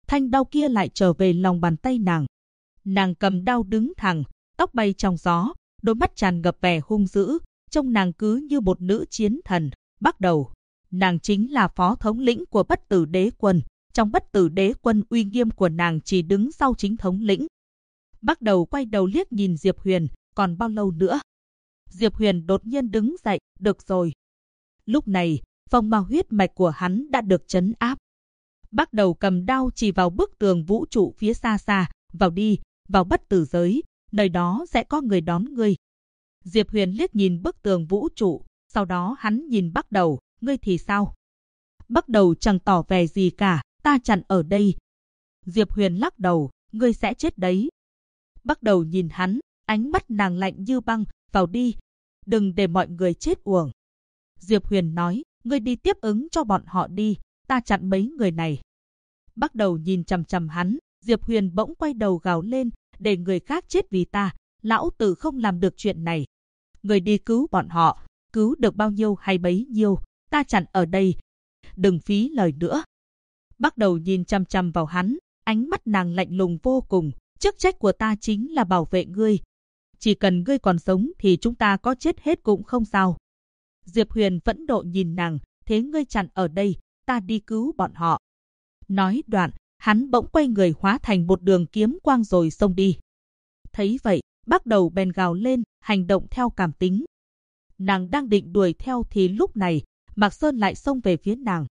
thanh đao kia lại trở về lòng bàn tay nàng. Nàng cầm đao đứng thẳng, tóc bay trong gió, đôi mắt tràn ngập vẻ hung dữ, trông nàng cứ như một nữ chiến thần. Bắt đầu, nàng chính là phó thống lĩnh của Bất Tử Đế Quân. Trong Bất Tử Đế Quân, uy nghiêm của nàng chỉ đứng sau chính thống lĩnh. Bắt đầu quay đầu liếc nhìn Diệp Huyền, còn bao lâu nữa? Diệp Huyền đột nhiên đứng dậy, được rồi. Lúc này, phong ma huyết mạch của hắn đã được trấn áp. Bắt đầu cầm đao chỉ vào bức tường vũ trụ phía xa xa, vào đi, vào bất tử giới, nơi đó sẽ có người đón ngươi. Diệp Huyền liếc nhìn bức tường vũ trụ, sau đó hắn nhìn Bắt Đầu, ngươi thì sao? Bắt Đầu chẳng tỏ vẻ gì cả, ta chặn ở đây. Diệp Huyền lắc đầu, ngươi sẽ chết đấy. Bắt Đầu nhìn hắn, ánh mắt nàng lạnh như băng, vào đi, đừng để mọi người chết uổng. Diệp Huyền nói, ngươi đi tiếp ứng cho bọn họ đi, ta chặn mấy người này. Bắt Đầu nhìn chằm chằm hắn, Diệp Huyền bỗng quay đầu gào lên, để người khác chết vì ta, lão tử không làm được chuyện này. Người đi cứu bọn họ, cứu được bao nhiêu hay bấy nhiêu, ta chặn ở đây. Đừng phí lời nữa. Bắt Đầu nhìn chằm chằm vào hắn, ánh mắt nàng lạnh lùng vô cùng, chức trách của ta chính là bảo vệ ngươi. Chỉ cần ngươi còn sống thì chúng ta có chết hết cũng không sao. Diệp Huyền phẫn nộ nhìn nàng, thế ngươi chặn ở đây, ta đi cứu bọn họ. Nói đoạn, hắn bỗng quay người hóa thành một đường kiếm quang rồi xông đi. Thấy vậy, Bắt Đầu bèn gào lên, hành động theo cảm tính. Nàng đang định đuổi theo thì lúc này, Mạc Sơn lại xông về phía nàng.